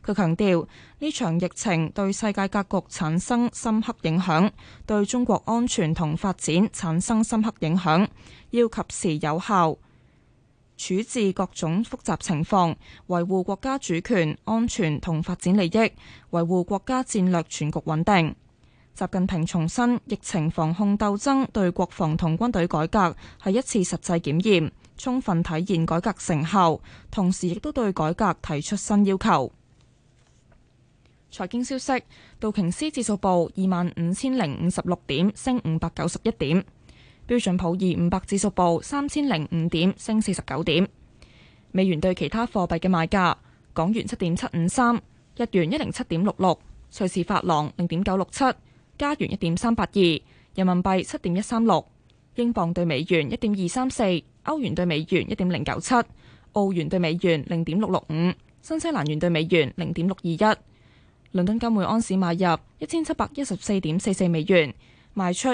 佢強調呢場疫情對世界格局產生深刻影響，對中國安全同發展產生深刻影響，要及時有效處置各種複雜情況，維護國家主權、安全同發展利益，維護國家戰略全局穩定。習近平重申，疫情防控鬥爭對國防同軍隊改革係一次實際檢驗，充分體現改革成效，同時亦都對改革提出新要求。財經消息，道瓊斯指數報25,056點，升591點。標準普爾500指數報3005點，升49點。美元對其他貨幣嘅賣價：港元7.753，日元107.66，瑞士法郎0.967，加元1.382，人民幣7.136，英鎊對美元1.234，歐元對美元1.097，澳元對美元0.665，新西蘭元對美元0.621。倫敦金每安士買入1714.44美元。賣出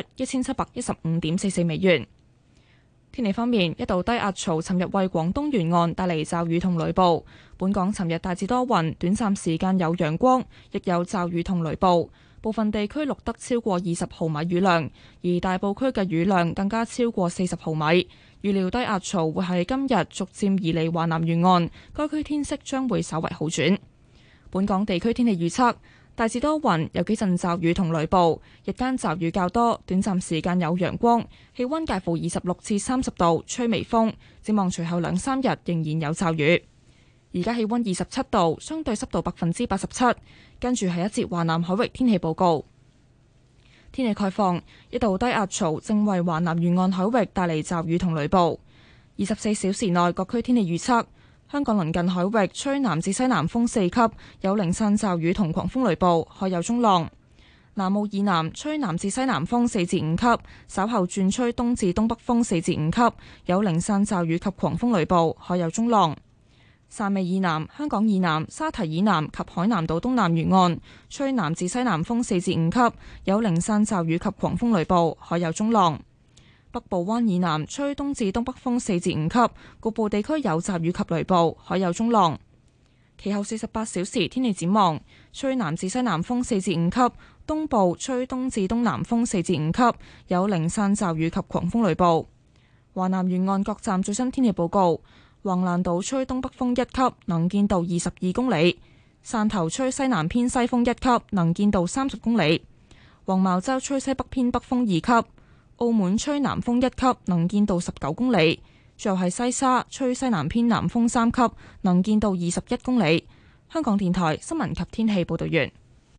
1715.44美元。天氣方面，一道低壓槽尋日為廣東沿岸帶嚟驟雨同雷暴。本港尋日大致多雲，短暫時間有陽光，亦有驟雨同雷暴。部分地區錄得超過20毫米雨量，而大埔區嘅雨量更加超過40毫米。預料低壓槽會喺今日逐漸移離華南沿岸，該區天色將會稍為好轉。本港地區天氣預測。大致多雲，有幾陣驟雨同雷暴，日間驟雨較多，短暫時間有陽光，氣溫介乎26至30度，吹微風。展望隨後2-3日仍然有驟雨。而家氣溫27度，相對濕度87%。跟住係一節華南海域天氣報告。天氣概況，一道低壓槽正為華南沿岸海域帶嚟驟雨同雷暴。24小時內各區天氣預測。香港鄰近海域吹南至西南風4級，有零散驟雨同狂風雷暴，海有中浪。南澳以南吹南至西南風4至5級，稍後轉吹東至東北風4至5級，有零散驟雨及狂風雷暴，海有中浪。汕尾以南、香港以南、沙堤以南及海南島東南沿岸吹南至西南風4至5級，有零散驟雨及狂風雷暴，海有中浪。北部灣以南吹東至東北風4至5級，局部地區有驟雨及雷暴，海有中浪。其後48小時天氣展望，吹南至西南風4至5級，東部吹東至東南風4至5級，有零散驟雨及狂風雷暴。華南沿岸各站最新天氣報告：橫瀾島吹東北風1級，能見度22公里；汕頭吹西南偏西風1級，能見度30公里；黃茅洲吹西北偏北風2級。澳門吹南風1級，能見度19公里；最後係西沙吹西南偏南風3級，能見度21公里。香港電台新聞及天氣報道完。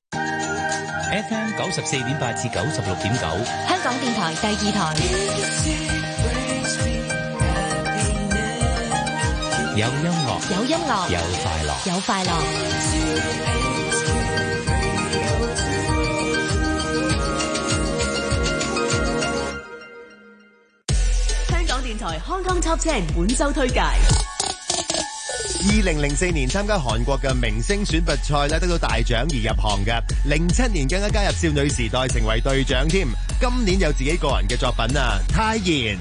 FM 94.8至96.9， 香港電台第2台。 有音樂， 有音樂， 有快樂， 有快樂。電台 Hong Kong Top 10本周推介。 2004年參加韓國嘅明星選拔賽咧，得到大獎而入行嘅。07年更加加入少女時代，成為隊長添。今年有自己個人嘅作品啊，泰妍。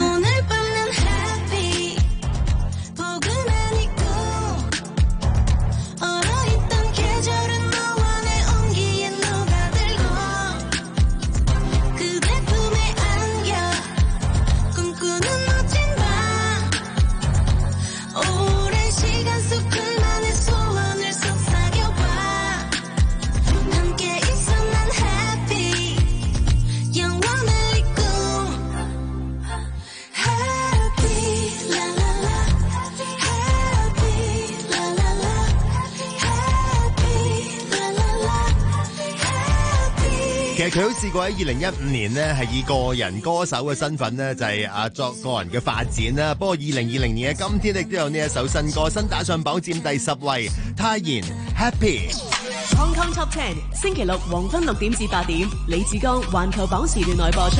其實佢都試過喺2015年呢，係以個人歌手嘅身份呢，就係作個人嘅發展啦。不過2020年嘅今天亦都有呢一首新歌，新打上榜佔第10位，泰妍 Happy。 Hong Kong Top 10星期六黃昏6點至8點，李志剛環球榜時段內播出。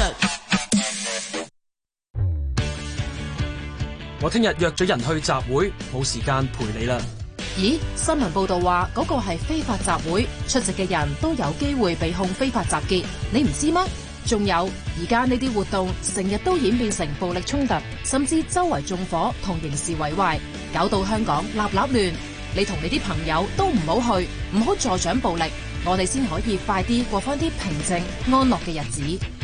我聽日約咗人去集會，冇時間陪你啦。 咦？新聞報道話嗰個係非法集會，出席嘅人都有機會被控非法集結，你唔知咩？仲有，而家呢啲活動成日都演變成暴力衝突，甚至周圍縱火同刑事毀壞，搞到香港立立亂。 你同你啲朋友都唔好去，唔好助長暴力，我哋先可以快啲過返啲平靜安樂嘅日子。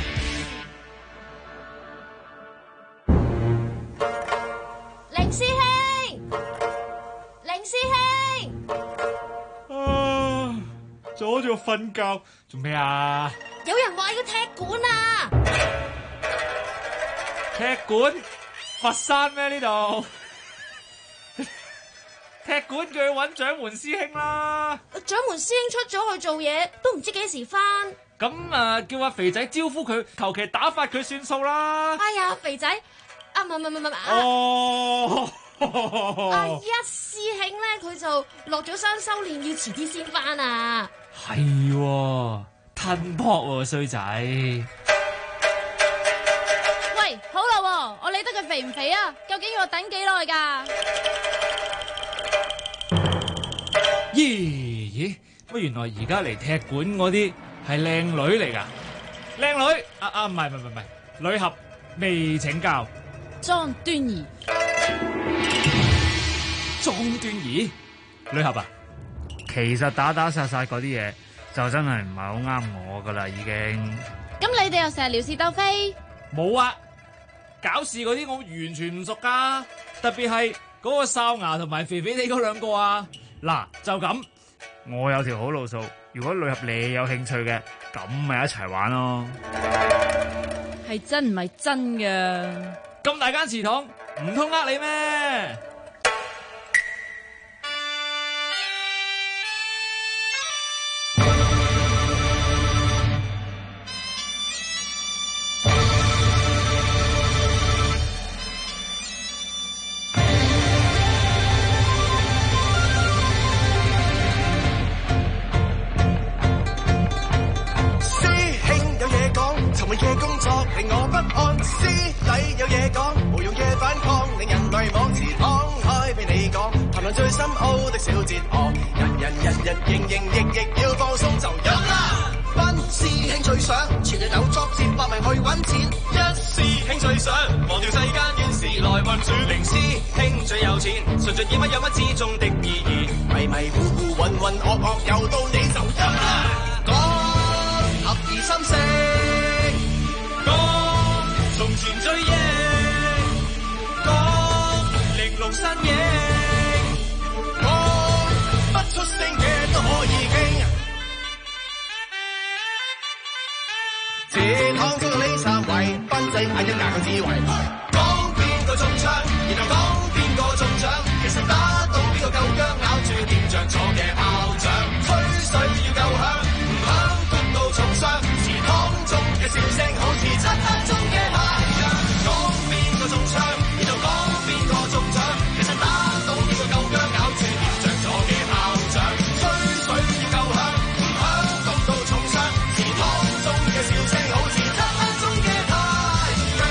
凌師兄，凌師兄， 阻住我瞓覺，做咩啊？ 有人話要踢館啊！ 踢館？佛山咩呢度？踢館叫佢揾掌門師兄啦。 掌門師兄出咗去做嘢，都唔知幾時返。 咁叫阿肥仔招呼佢，求其打發佢算數啦。 哎呀，肥仔，唔係。 哦。 一師兄咧，佢就落咗山修煉，要遲啲先返啊。 係喎，吞撲喎衰仔。 喂，好啦，我理得佢肥唔肥啊？究竟要我等幾耐㗎？ 咦？乜原來而家嚟踢館嗰啲係靚女嚟㗎？靚女？唔係，女俠未請教。 莊端儀。 莊端儀？女俠啊？ 其實打殺嗰啲嘢就真係唔係好啱我噶啦，已經。 咁你哋又成日撩事鬥非？ 冇啊！搞事嗰啲我完全唔熟噶，特別係嗰個哨牙同埋肥肥哋嗰兩個啊！嗱，就咁， 我有條好路數，如果女俠你有興趣嘅，咁咪一齊玩咯。 係真唔係真㗎？ 咁大間祠堂，唔通呃你咩？ 令我不安，師弟有嘢講，無用嘅反抗，令人迷惘。祠堂開俾你講，談論最深奧的小哲學，人營役要放鬆就有啦。班師兄最想，全日有作戰，搏命去揾錢。一師兄最想，忘掉世間怨事來運轉。零師兄最有錢，順盡意乜有乜之中的意義，迷糊渾噩又到你就有啦。講合意心聲。從前追憶，講玲瓏身影，講不出聲嘅都可以傾。祠堂中呢三位，賓仔眼一眼嘅智慧，講邊個中槍，然後講邊個中獎，其實打到邊個夠薑，咬住點着咗嘅炮仗，吹水要夠響，唔響谷到重傷。祠堂中嘅笑聲好似漆黑中嘅太陽，講邊個中槍，然後講邊個中獎，其實打到邊個夠薑，咬住點着咗嘅炮仗，吹水要夠響，唔響谷到重傷。祠堂中嘅笑聲好似漆黑中嘅太陽。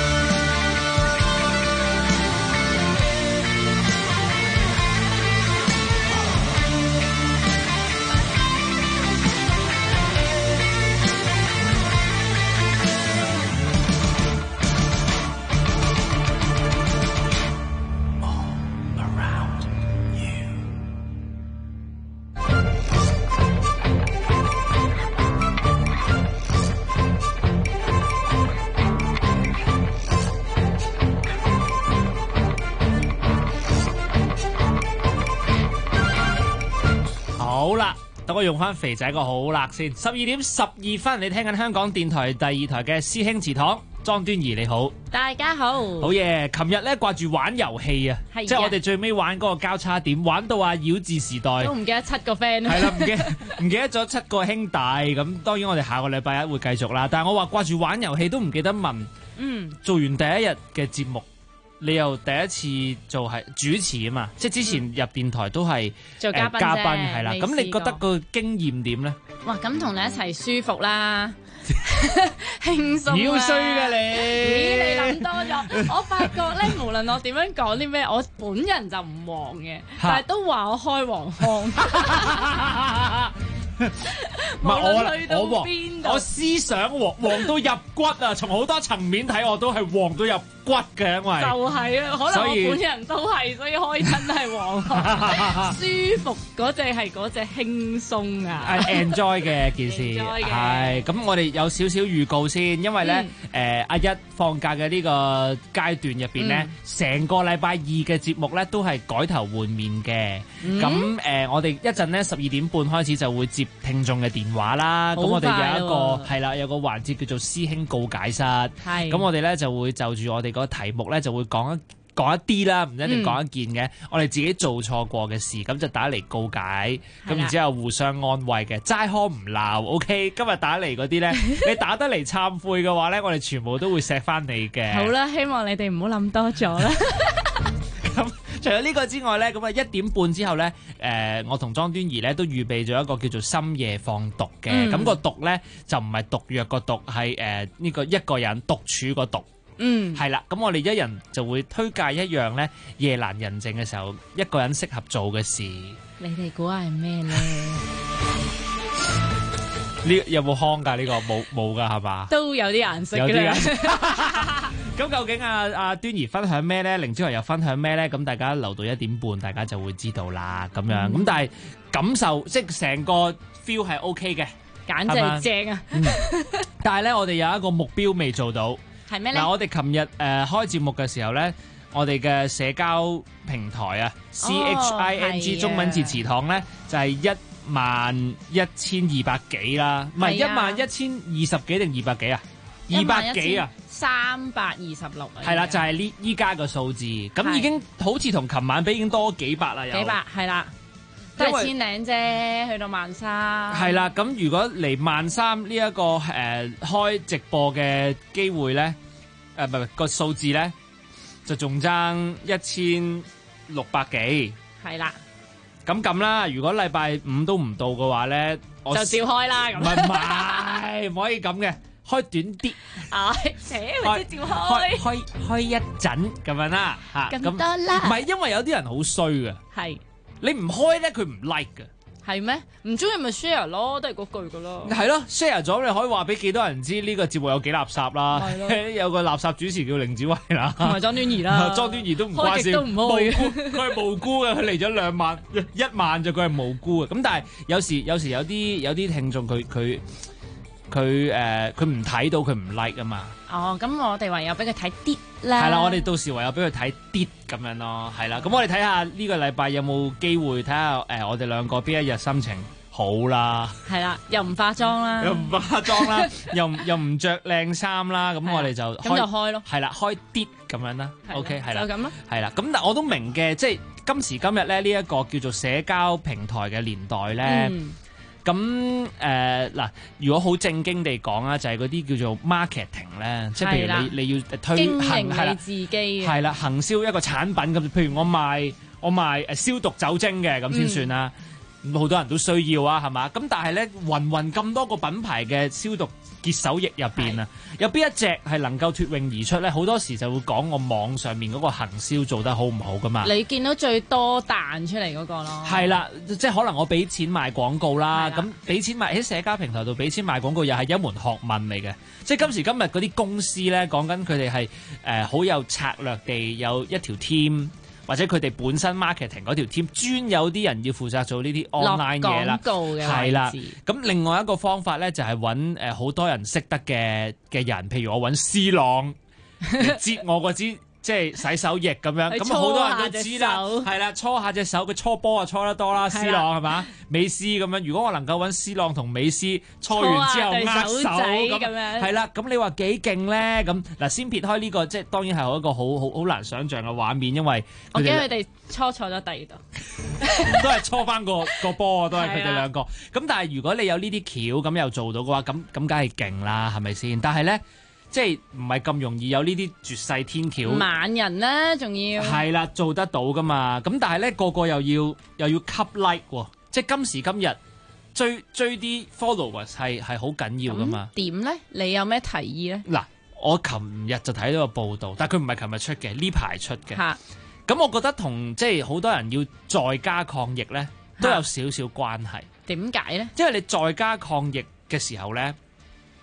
好啦，等我用翻肥仔個好辣先。12:12，你聽緊香港電台第二台嘅師兄祠堂。莊端儀你好， 大家好。 好嘢！琴日咧掛住玩遊戲啊，即係我哋最尾玩嗰個交叉點，玩到妖字時代都唔記得7個 friend。 係啦，唔記得咗7個兄弟。咁當然我哋下個禮拜一會繼續啦。但係我話掛住玩遊戲都唔記得問。做完第一日嘅節目，你又第一次做係主持啊嘛，即係之前入電台都係做嘉賓係啦。咁你覺得個經驗點咧？ 哇！咁同你一齊舒服啦，輕鬆啦。 妖衰㗎你！ 咦，你諗多咗。我發覺咧，無論我點樣講啲咩，我本人就唔黃嘅，但係都話我開黃腔。 唔係我思想黃到入骨啊！從好多層面睇，我都係黃到入骨骨嘅，因為就係啊，可能所以我本人都係，所以開親都係黃腔，舒服嗰只係嗰隻輕鬆啊 ，enjoy 嘅件事 enjoy 嘅係咁，我哋有少少預告先，因為咧阿一放假嘅呢個階段入邊咧，成個禮拜二嘅節目咧都係改頭換面嘅。咁我哋一陣咧12點半開始就會接聽眾嘅電話啦。咁我哋有一個係啦，有個環節叫做師兄告解室。係咁，我哋咧就會就住我哋個題目咧就會講一啲啦，唔一定講一件嘅。我哋自己做錯過嘅事，咁就打嚟告解，咁然之後互相安慰嘅，齋呵唔鬧。OK， 今日打嚟嗰啲咧，你打得嚟懺悔嘅話咧，我哋全部都會錫翻你嘅。 好啦，希望你哋唔好諗多咗啦。 咁除咗呢個之外咧，咁啊1點半之後咧，我同莊端儀咧都預備咗一個叫做深夜放毒嘅。咁個毒咧就唔係毒藥個毒，係呢個一個人獨處個毒。係啦，咁我哋一人就會推介一樣咧，夜闌人靜嘅時候一個人適合做嘅事。 你哋估下係咩咧？ 呢有冇腔㗎？呢個冇㗎係嘛？ 都有啲顏色嘅。 有啲顏色。咁究竟阿端儀分享咩咧？凌朝又分享咩咧？咁大家留到1點半，大家就會知道啦。咁樣咁，但係感受即係成個 feel 係 OK 嘅， 簡直係正啊！ 但係咧，我哋有一個目標未做到。 係咩咧？ 嗱，我哋琴日開節目嘅時候咧，我哋嘅社交平台啊，CHING 中文字祠堂咧就係11200幾啦，唔係11020幾定200幾啊？200幾啊 ？326 係啦，就係呢依家個數字，咁已經好似同琴晚比已經多幾百啦，有幾百係啦。都係千零啫，去到1300。 係啦，咁如果嚟1300呢一個開直播嘅機會咧，唔係個數字咧，就仲爭1600幾。 係啦， 咁啦，如果禮拜5都唔到嘅話咧，我就照開啦。咁唔可以咁嘅，開短啲。 咪照開一陣咁樣啦，嚇咁多啦。 唔係因為有啲人好衰嘅。 係。你唔開咧，佢唔 like 嘅。 係咩？唔中意咪 share 咯，都係嗰句噶咯。 係咯 ，share 咗你可以話俾幾多人知呢個節目有幾垃圾啦。有個垃圾主持叫凌子慧啦， 同埋莊端儀啦。 莊端儀都唔關事， 都唔開佢係無辜嘅，佢嚟咗2萬1萬就佢係無辜嘅。咁但係有時有啲聽眾佢唔睇到佢唔 like 啊嘛。 哦，咁我哋唯有俾佢睇啲啦。 係啦，我哋到時唯有俾佢睇啲咁樣咯。係啦，咁我哋睇下呢個禮拜有冇機會睇下我哋兩個邊一日心情好啦。係啦，又唔化妝啦， 又唔化妝啦，又唔着靚衫啦。咁我哋就開咯。係啦，開啲咁樣啦。OK， 係啦， 就咁咯。 係啦，咁但我都明嘅，即係今時今日咧呢一個叫做社交平台嘅年代咧。咁嗱，如果好正經地講啦，就係嗰啲叫做 marketing 咧，即係譬如你要推行你自己係啦，行銷一個產品咁，譬如我賣消毒酒精嘅咁先算啦。好多人都需要啊，係嘛？咁但係咧，芸咁多個品牌嘅消毒潔手液入邊啊，有邊一隻係能夠脫穎而出咧？好多時就會講我網上面嗰個行銷做得好唔好噶嘛？ 你見到最多彈出嚟嗰個咯， 係啦，即係可能我俾錢賣廣告啦，咁俾錢賣喺社交平台度俾錢賣廣告又係一門學問嚟嘅。即係今時今日嗰啲公司咧，講緊佢哋係好有策略地有一條 team。或者佢哋本身 marketing 嗰條 team 專有啲人要負責做呢啲 online 嘢啦，係啦。咁另外一個方法咧就係揾好多人識得嘅人，譬如我揾C朗接我個支即係洗手液咁樣，咁好多人都知啦，係啦，搓下隻手，佢搓波啊搓得多啦，C朗係嘛，美斯咁樣。如果我能夠揾C朗同美斯搓完之後握手咁樣，係啦，咁你話幾勁咧？咁嗱，先撇開呢個，即係當然係一個好難想像嘅畫面，因為我驚佢哋搓錯咗第二度， 都係搓翻個波啊，都係佢哋兩個。咁但係如果你有呢啲橋咁又做到嘅話，咁梗係勁啦，係咪先？但係咧。即係唔係咁容易有呢啲絕世天橋， 萬人啦，仲要係啦，做得到噶嘛？咁但係咧個個又要吸 like 喎，即係今時今日追啲 followers 係好緊要噶嘛？ 點咧？你有咩提議咧？ 嗱，我琴日就睇到個報道，但係佢唔係琴日出嘅，呢排出嘅。咁我覺得同即係好多人要在家抗疫咧，都有少少關係。 點解咧？ 因為你在家抗疫嘅時候咧。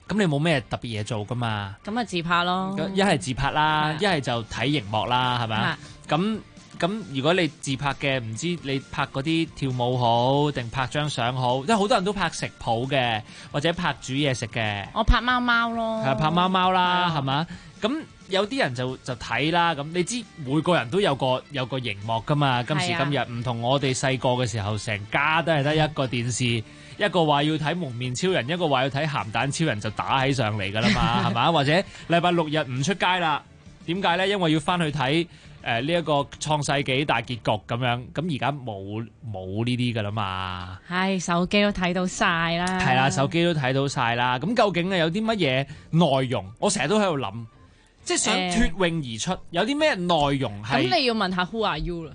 咁你冇咩特別嘢做噶嘛？ 咁咪自拍咯， 一係自拍啦，一係就睇熒幕啦，係咪啊？咁如果你自拍嘅，唔知你拍嗰啲跳舞好定拍張相好，因為好多人都拍食譜嘅，或者拍煮嘢食嘅。 我拍貓貓咯， 係拍貓貓啦，係嘛？咁有啲人就睇啦，咁你知每個人都有個熒幕噶嘛？今時今日唔同我哋細個嘅時候，成家都係得一個電視，一個話要睇蒙面超人，一個話要睇鹹蛋超人，就打起上嚟噶啦嘛，係嘛？或者禮拜六日唔出街啦，點解咧？因為要翻去睇呢一個創世紀大結局咁樣，咁而家冇呢啲噶啦嘛。 係手機都睇到晒啦， 係啦，手機都睇到晒啦。咁究竟有啲乜嘢內容？我成日都喺度諗。即係想脫穎而出，有啲咩內容係？ 咁你要問下 Who are you 啦？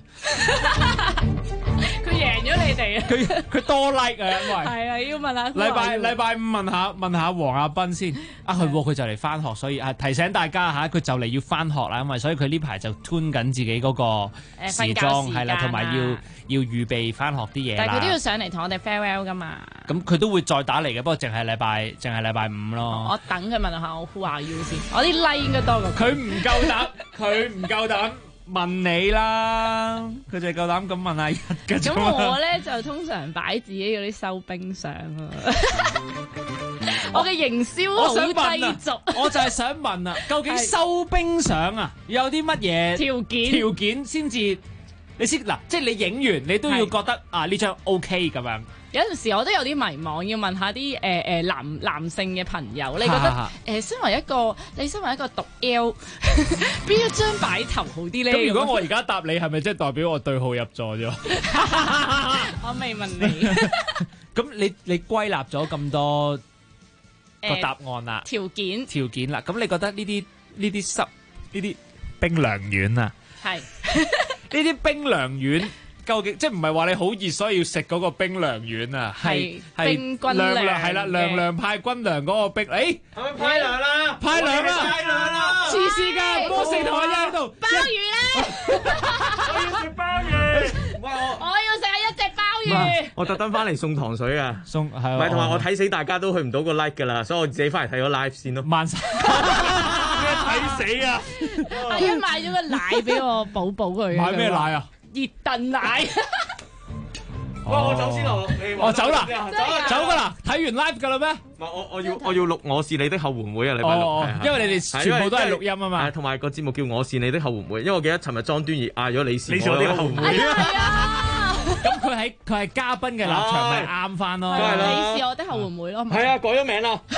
佢贏咗你哋啊！ 佢多 like 啊，因為係啊，要問下。 禮拜五問下黃亞斌先啊，佢就嚟翻學，所以提醒大家嚇，佢就嚟要翻學啦，因為所以佢呢排就 tune 緊自己嗰個時裝係啦，同埋要預備翻學啲嘢啦。 但係佢都要上嚟同我哋 farewell 噶嘛。 咁佢都會再打嚟嘅，不過淨係禮拜五咯。 我等佢問下我 Who are you 先，我啲 like 應該多過佢唔夠膽問你啦，佢就係夠膽咁問阿一嘅啫。 咁我咧就通常擺自己嗰啲收冰相啊。我嘅營銷好低俗， 我就係想問啊，究竟收冰相啊有啲乜嘢條件先至？你先嗱，即係你影完你都要覺得啊呢張 OK 咁樣。 有陣時我都有啲迷茫，要問下啲男性嘅朋友，你覺得身為一個讀 L， 邊一張擺頭好啲咧？ 咁如果我而家答你，係咪即係代表我對號入座啫？ 我未問你。 咁你歸納咗咁多個答案啦，條件啦，咁你覺得呢啲冰涼丸啊？係呢啲冰涼丸。究竟即係唔係話你好熱所以要食嗰個冰涼丸啊？係冰軍涼係啦，涼派軍涼嗰個冰， 係咪派涼啦？ 派涼啦！黐線㗎，波士台喺度。 鮑魚咧， 我要食鮑魚。 我要食一隻鮑魚。 我特登翻嚟送糖水啊！ 係唔係同埋我睇死大家都去唔到個 like 㗎啦，所以我自己翻嚟睇咗 live 先咯。 慢晒。睇死啊！ 阿欣買咗個奶俾我寶寶佢。 買咩奶啊？ 熱燉奶。 哇！我走先咯， 我走啦，走噶啦，睇完 live 噶啦咩？ 唔係我要錄我是你的後援會啊！禮拜六， 因為你哋全部都係錄音啊嘛， 同埋個節目叫我是你的後援會，因為我記得尋日莊端儀嗌咗你是我的後援會。 咁佢係嘉賓嘅立場咪啱翻咯？ 你是我的後援會咯。 係啊，改咗名啦。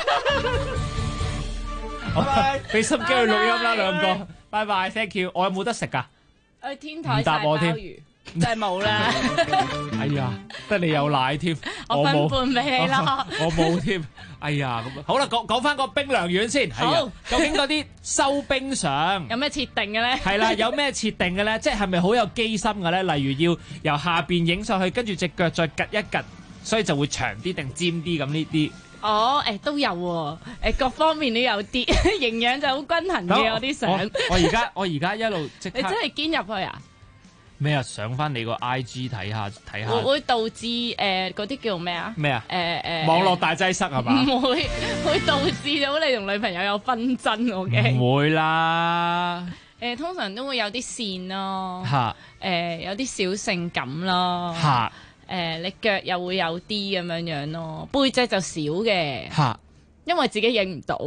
拜拜，俾心機去錄音啦，兩個。拜拜 ，thank you。我有冇得食噶？ 去天台曬鮑魚，真係冇啦。 哎呀，得你有奶添， 我分半俾你咯。 我冇添。哎呀，咁好啦，講翻個冰涼丸先。好，究竟嗰啲收冰相有咩設定嘅咧？ 係啦，有咩設定嘅咧？即係咪好有機心嘅咧？例如要由下邊影上去，跟住隻腳再趌一趌，所以就會長啲定尖啲咁呢啲。 都有喎，各方面都有啲，營養就好均衡嘅我啲相。 我而家一路即刻。 你真係堅入去啊？ 咩啊？上翻你個 IG 睇下。 會導致嗰啲叫咩啊？ 咩啊？網絡大擠塞係嘛？ 唔會導致到你同女朋友有紛爭，我驚。 唔會啦。 通常都會有啲線咯。 嚇。 有啲小性感咯。 嚇。 你腳又會有啲咁樣咯，背脊就少嘅，因為自己影唔到。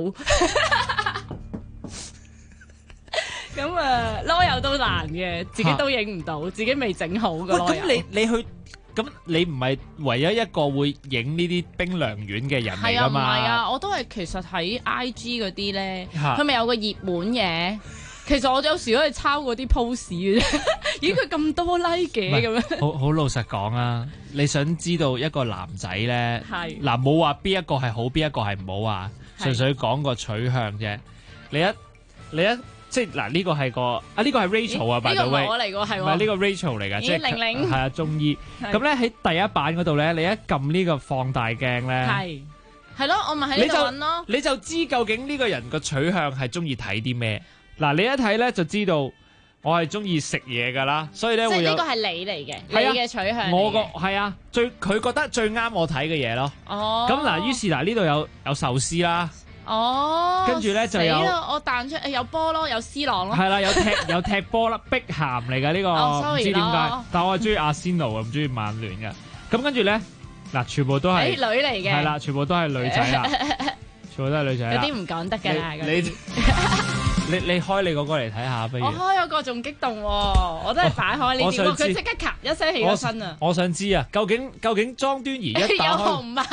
咁囉柚都難嘅，自己都影唔到，自己未整好嘅。 咁你去，咁你唔係唯一一個會影呢啲冰涼丸嘅人嚟㗎嘛？ 係啊，唔係啊，我都係其實喺 IG 嗰啲咧，佢咪有個熱門嘅。其實我有時都係抄嗰啲 pose 嘅啫，咦佢咁多 like 嘅咁樣。 好老實講啊，你想知道一個男仔咧，嗱冇話邊一個係好，邊一個係唔好啊，純粹講個取向啫。你一即係嗱呢個係個呢個係 Rachel 啊，by the way， 呢個我嚟㗎係喎， 唔係呢個 Rachel 嚟㗎，即係玲係啊中醫。咁咧喺第一版嗰度咧，你一撳呢個放大鏡咧， 係咯，我咪喺呢度揾咯， 你就知究竟呢個人個取向係中意睇啲咩。嗱，你一睇咧就知道， 我係中意食嘢㗎啦，所以咧即係會有呢個係你嚟嘅，你係啊嘅取向嚟嘅。 我個係啊，佢覺得最啱我睇嘅嘢咯。 哦， 咁嗱，於是嗱呢度有壽司啦。 哦， 跟住咧就有死啦我彈出有波咯，有 C 朗咯， 係啦，有踢波啦，碧咸嚟㗎呢個，唔 sorry 知點解咯， 但我係中意阿仙奴啊，唔中意曼聯嘅。咁跟住咧嗱，全部都係女嚟嘅， 係啦，全部都係女仔啦，全部都係女仔啦。 有啲唔講得㗎啦， 你開你嗰個嚟睇下，不如我開嗰個仲激動喎，我都係擺開呢啲，佢即刻咔一聲起咗身啊！ 我想知啊，究竟莊端儀一打開有熊貓。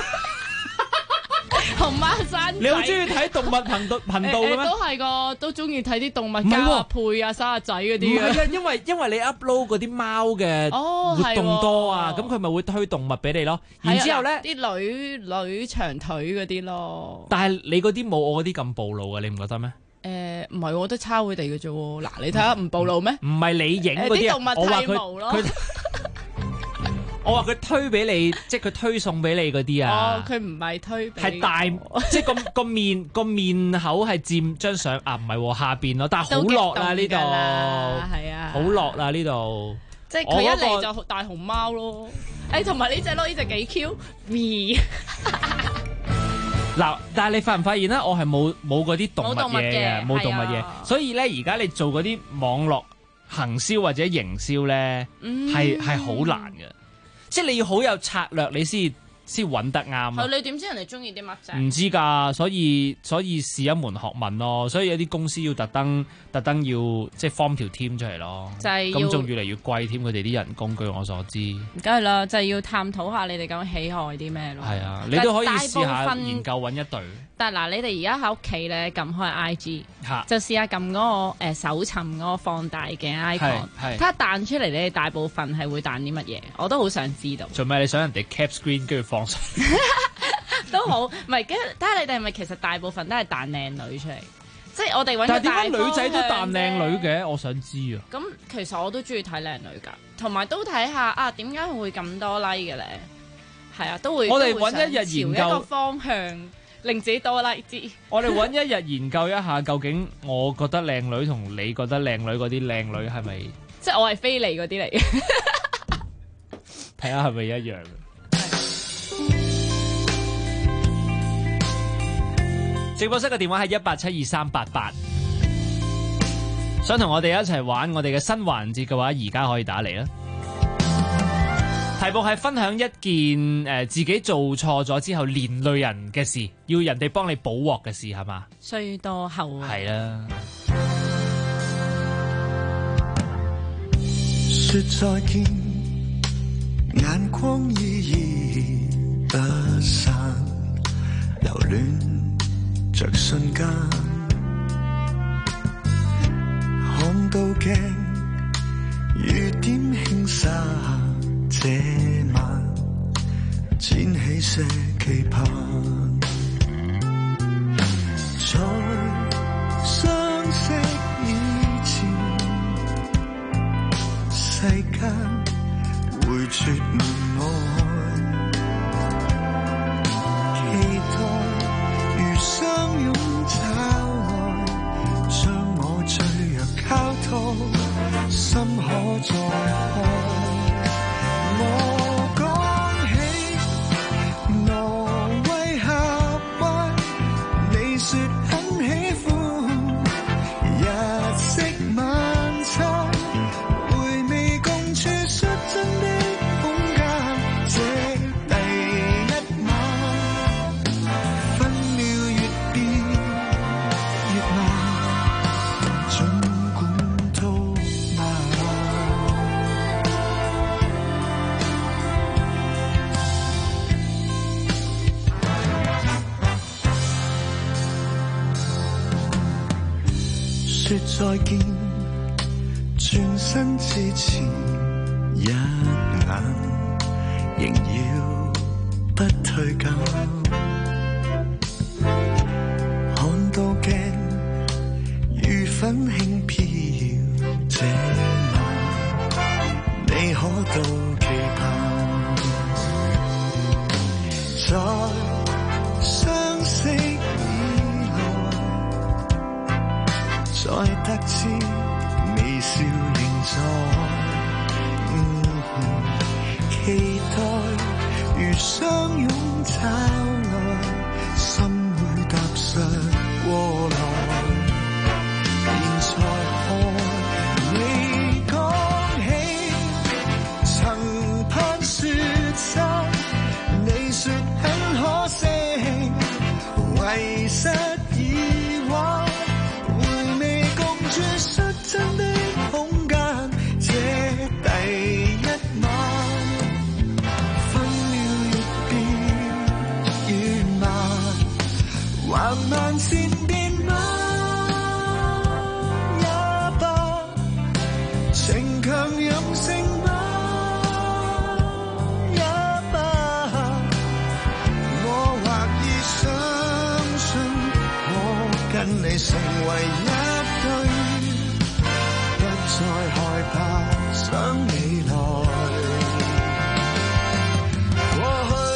熊貓生仔， 你好中意睇動物頻道嘅咩？ 都係個，都中意睇啲動物交啊配啊生下仔嗰啲嘅。 唔係啊，因為你 upload 嗰啲貓嘅活動多啊，咁佢咪會推動物俾你咯。然之後咧， 啲女長腿嗰啲咯。 但係你嗰啲冇我嗰啲咁暴露啊，你唔覺得咩？ 唔係，我覺得抄佢哋嘅啫喎。嗱，你睇下唔暴露咩？ 唔係你影嗰啲動物剃毛咯。 我話佢推俾你，即係佢推送俾你嗰啲啊。 哦，佢唔係推俾。 係大，即係個面口係佔張相啊，唔係喎下邊咯，但係好落啦呢度， 係啊， 好落啦呢度。 即係佢一嚟就大熊貓咯。同埋呢隻咯，呢隻幾 Q 咪。 嗱，但係你發唔發現咧？我係冇嗰啲動物嘢嘅，冇動物嘢，所以咧而家你做嗰啲網絡行銷或者營銷咧，係好難嘅。即係你要好有策略，你先揾得啱啊！ 你點知人哋中意啲乜啫？ 唔知㗎，所以係一門學問咯。所以有啲公司要特登要即係 form 條 team 出嚟咯。 就係要咁仲越嚟越貴添，佢哋啲人工據我所知。 梗係啦，就係要探討下你哋咁喜愛啲咩咯。 係啊，你都可以試下研究揾一隊。但係嗱，你哋而家喺屋企咧撳開 IG，就試下撳嗰個搜尋嗰個放大鏡 icon，睇下彈出嚟你哋大部分係會彈啲乜嘢？我都好想知道。做咩？你想人哋 cap screen 跟住放上？ 都好，唔係，睇下你哋係咪其實大部分都係彈靚女出嚟？即係我哋揾。但係點解女仔都彈靚女嘅？我想知啊。咁其實我都中意睇靚女㗎，同埋都睇下啊點解會咁多 like 嘅咧？係啊，都會。我哋揾一日研究一個方向。令自己多 like 啲。我哋揾一日研究一下，究竟我覺得靚女同你覺得靚女嗰啲靚女係咪？即係我係非你嗰啲嚟嘅。睇下係咪一樣？直播室嘅電話係1872388。想同我哋一齊玩我哋嘅新環節嘅話，而家可以打嚟啦。題目係分享一件自己做錯咗之後連累人嘅事，要人哋幫你補鑊嘅事，係嘛？衰多後係啦。 說再見，眼光依依不散，留戀着瞬間，看到鏡雨點輕灑。這晚撿起些期盼，在相識以前，世間會絕無愛，期待如相擁找愛，將我最弱靠託，心可再開。我講起挪威峽灣，你說很喜歡日式晚餐，回味共處率真的空間，這第一晚分秒越變越慢，儘管都難。說再見，轉身之前一眼，仍要不退減。看到鏡如粉輕飄，這晚你可到期盼，在相識以來，再得知未笑仍在，期待如相擁找來，心會踏實過來。現在看你講起，曾盼說真，你說很可惜，遺失以往，回味共處率真的空間，這第一晚，分秒越變越慢，還慢線變慢也罷，情強養成吧也罷，我或已相信我跟你成為一對，不再害怕想未來過去。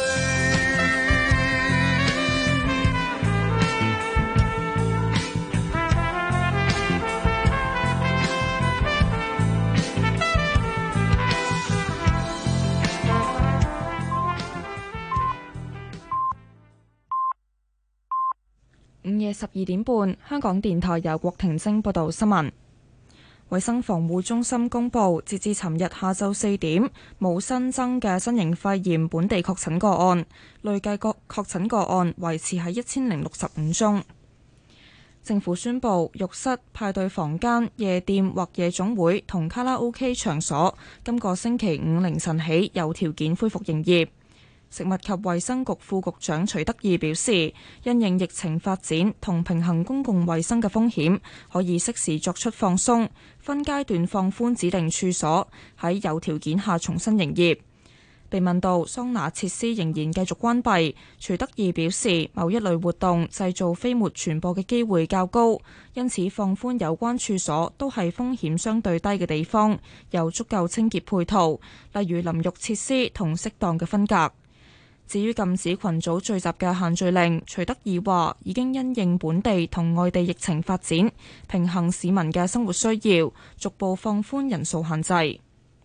午夜12點半，香港電台由郭婷晶報道新聞。衛生防護中心公布，截至尋日下晝4點，冇新增嘅新型肺炎本地確診個案，累計確診個案維持喺1065宗。政府宣布，浴室、派對房間、夜店或夜總會同卡拉 OK 場所，今個星期五凌晨起有條件恢復營業。食物及衛生局副局長徐德義表示，因應疫情發展同平衡公共衛生嘅風險，可以適時作出放鬆，分階段放寬指定處所喺有條件下重新營業。被問到桑拿設施仍然繼續關閉，徐德義表示，某一類活動製造飛沫傳播嘅機會較高，因此放寬有關處所都係風險相對低嘅地方，有足夠清潔配套，例如淋浴設施同適當嘅分隔。至於禁止群組聚集嘅限聚令，徐德義話已經因應本地同外地疫情發展，平衡市民嘅生活需要，逐步放寬人數限制。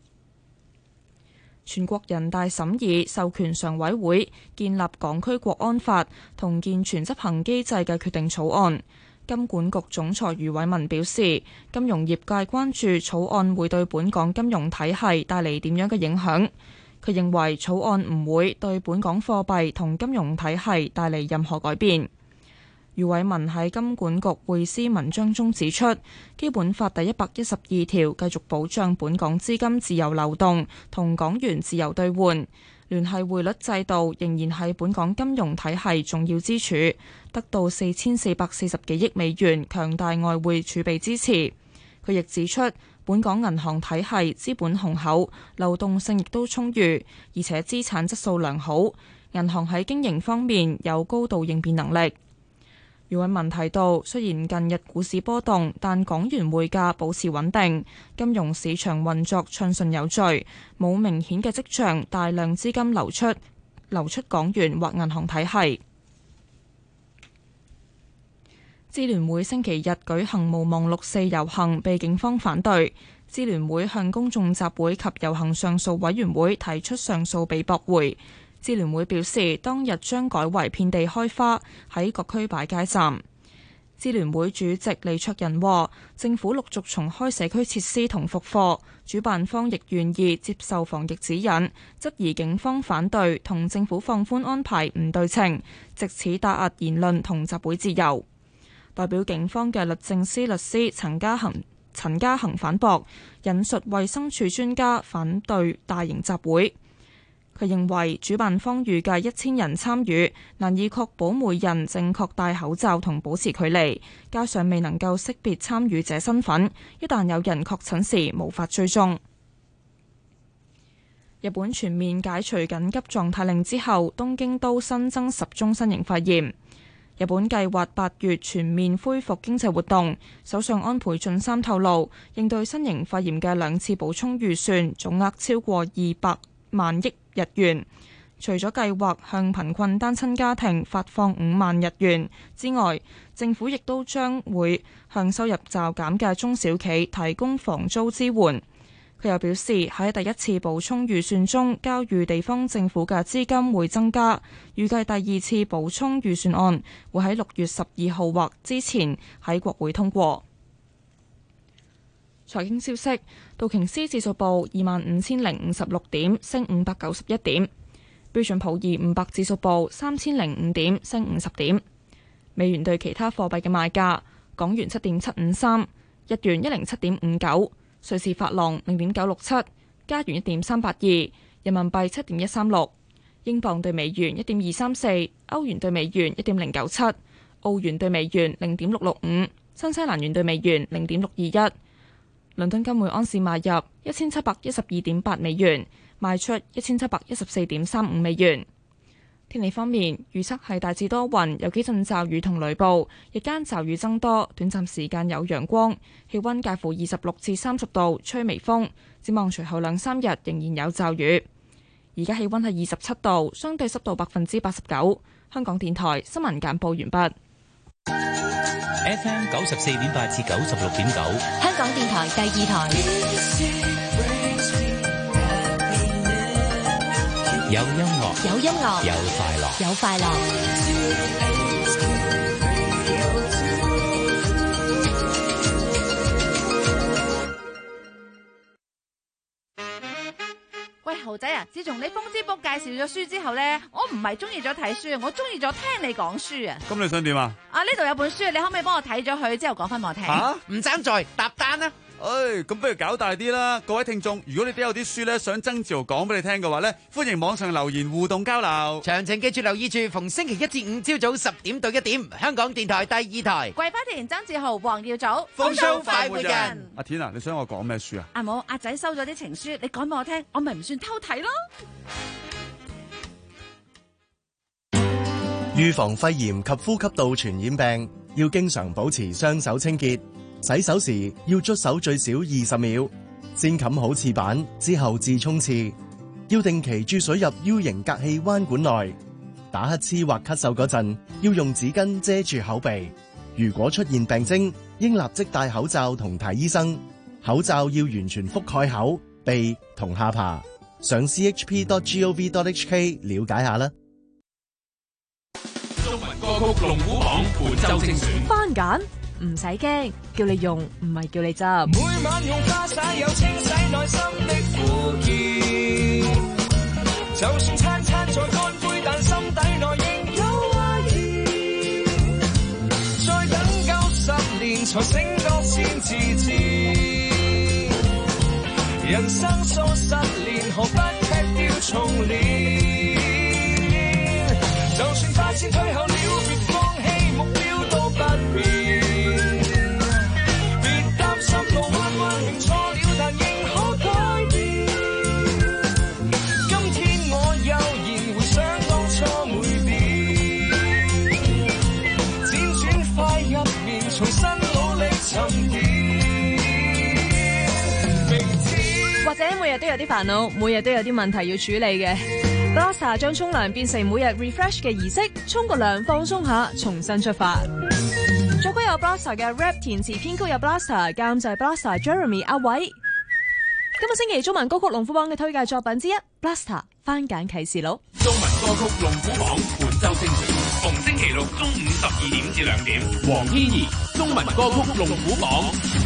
全國人大審議授權常委會建立港區國安法同健全執行機制嘅決定草案。金管局總裁余偉文表示，金融業界關注草案會對本港金融體系帶嚟點樣嘅影響。佢認為草案唔會對本港貨幣同金融體系帶嚟任何改變。余偉文喺金管局會師文章中指出，基本法第112條繼續保障本港資金自由流動同港元自由兌換，聯繫匯率制度仍然係本港金融體系重要支柱，得到4440幾億美元強大外匯儲備支持。佢亦指出，本港銀行體系資本雄厚，流動性亦都充裕，而且資產質素良好，銀行喺經營方面有高度應變能力。余偉文提到，雖然近日股市波動，但港元匯價保持穩定，金融市場運作暢順有序，冇明顯嘅跡象大量資金流出港元或銀行體系。支聯會星期日舉行無望6·4遊行，被警方反對。支聯會向公眾集會及遊行上訴委員會提出上訴被駁回。支聯會表示，當日將改為遍地開花，喺各區擺街站。支聯會主席李卓人話，政府陸續重開社區設施同復課，主辦方亦願意接受防疫指引，質疑警方反對同政府放寬安排唔對稱，藉此打壓言論同集會自由。代表警方嘅律政司律師陳家恒反駁，引述衛生署專家反對大型集會。佢認為主辦方預計1000人參與，難以確保每人正確戴口罩同保持距離，加上未能夠識別參與者身份，一旦有人確診時無法追蹤。日本全面解除緊急狀態令之後，東京都新增10宗新型肺炎。日本計劃8月全面恢復經濟活動，首相安倍晉三透露，應對新型肺炎嘅2次補充預算總額超過200萬億日元， 除咗計劃向貧困單親家庭發放5萬日元之外，政府亦都將會向收入驟減嘅中小企提供房租支援。佢又表示，喺第一次補充預算中交予地方政府嘅資金會增加，預計第二次補充預算案會喺6月12號或之前喺國會通過。財經消息，道瓊斯指數報25,056點，升591點；標準普爾500指數報3,005點，升50點。美元對其他貨幣嘅賣價：港元7.753，日元107.59。瑞士法郎0.967，加元1.382，人民幣7.136，英鎊對美元1.234，歐元對美元1.097，澳元對美元0.665，新西蘭元對美元0.621。倫敦金每安士買入1712.8美元，賣出1714.35美元。天氣方面，預測係大致多雲，有幾陣驟雨同雷暴，日間驟雨增多，短暫時間有陽光，氣溫介乎26至30度，吹微風。展望隨後2-3日仍然有驟雨。而家氣溫係27度，相對濕度89%。香港電台新聞簡報完畢。 FM 94.8至96.9， 香港電台第2台。 有音樂， 有音樂， 有快樂， 有快樂。 喂，豪仔啊，自從你風之谷介紹咗書之後咧，我唔係中意咗睇書，我中意咗聽你講書啊！ 咁你想點啊？ 啊，呢度有本書，你可唔可以幫我睇咗佢之後講翻我聽？ 唔爭在搭單啊！咁不如搞大啲啦！各位聽眾，如果你哋有啲書咧想曾志豪講俾你聽嘅話咧，歡迎網上留言互動交流。 詳情記住留意住，逢星期1至5朝早10點到1點，香港電台第2台。 桂花田、曾志豪、黃耀祖， 風騷快活人。阿天啊，你想我講咩書啊？ 阿母，阿仔收咗啲情書，你講俾我聽，我咪唔算偷睇咯。 預防肺炎及呼吸道傳染病，要經常保持雙手清潔。洗手時要捽手最少20秒，先冚好廁板之後至沖廁。要定期注水入 U 型隔氣彎管內。打乞嗤或咳嗽嗰陣，要用紙巾遮住口鼻。如果出現病徵，應立即戴口罩同睇醫生。口罩要完全覆蓋口、鼻同下巴。上 chp.gov.hk 了解下啦。 中文歌曲龍虎榜本周精選。 番梘唔使驚，叫你用唔係叫你執。 每晚用花灑有清洗內心的苦澀，就算餐餐在乾杯，但心底內仍有懷疑。再等90年才醒覺先至知，人生數10年何不劈掉重練？就算發展退後了，別放棄目標都不變。重新努力沉澱， 或者每日都有啲煩惱，每日都有啲問題要處理嘅。Blaster 將沖涼變成每日 refresh 嘅儀式，沖個涼放鬆下，重新出發。作曲有 Blaster 嘅 rap， 填詞編曲有 Blaster， 監製 Blaster Jeremy 阿偉。今個星期中文歌曲龍虎榜嘅推介作品之一 Blaster 番梘啟示錄。 中文歌曲龍虎榜本周精選，逢星期六中午12點至2點。黃天怡中文歌曲龍虎榜。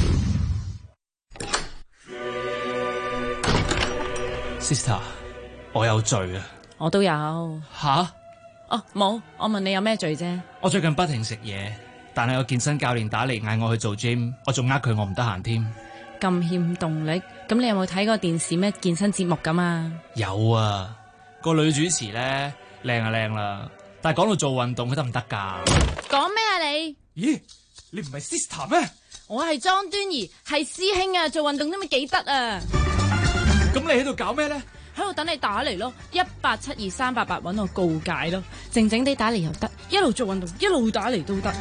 Sister， 我有罪啊！ 我都有。 吓？ 哦，冇。我問你有咩罪啫？ 我最近不停食嘢，但係有健身教練打嚟嗌我去做 gym， 我仲呃佢我唔得閒添。 咁欠動力，咁你有冇睇過電視咩健身節目咁啊？ 有啊，個女主持咧靚啊靚啦，但係講到做運動佢得唔得㗎？ 講咩啊你？ 咦，你唔係 sister 咩？ 我係莊端儀，係師兄啊！做運動都咪幾得啊！ 咁你喺度搞咩咧？ 喺度等你打嚟咯，1872388搵我告解咯，靜靜地打嚟又得，一路做運動一路打嚟都得。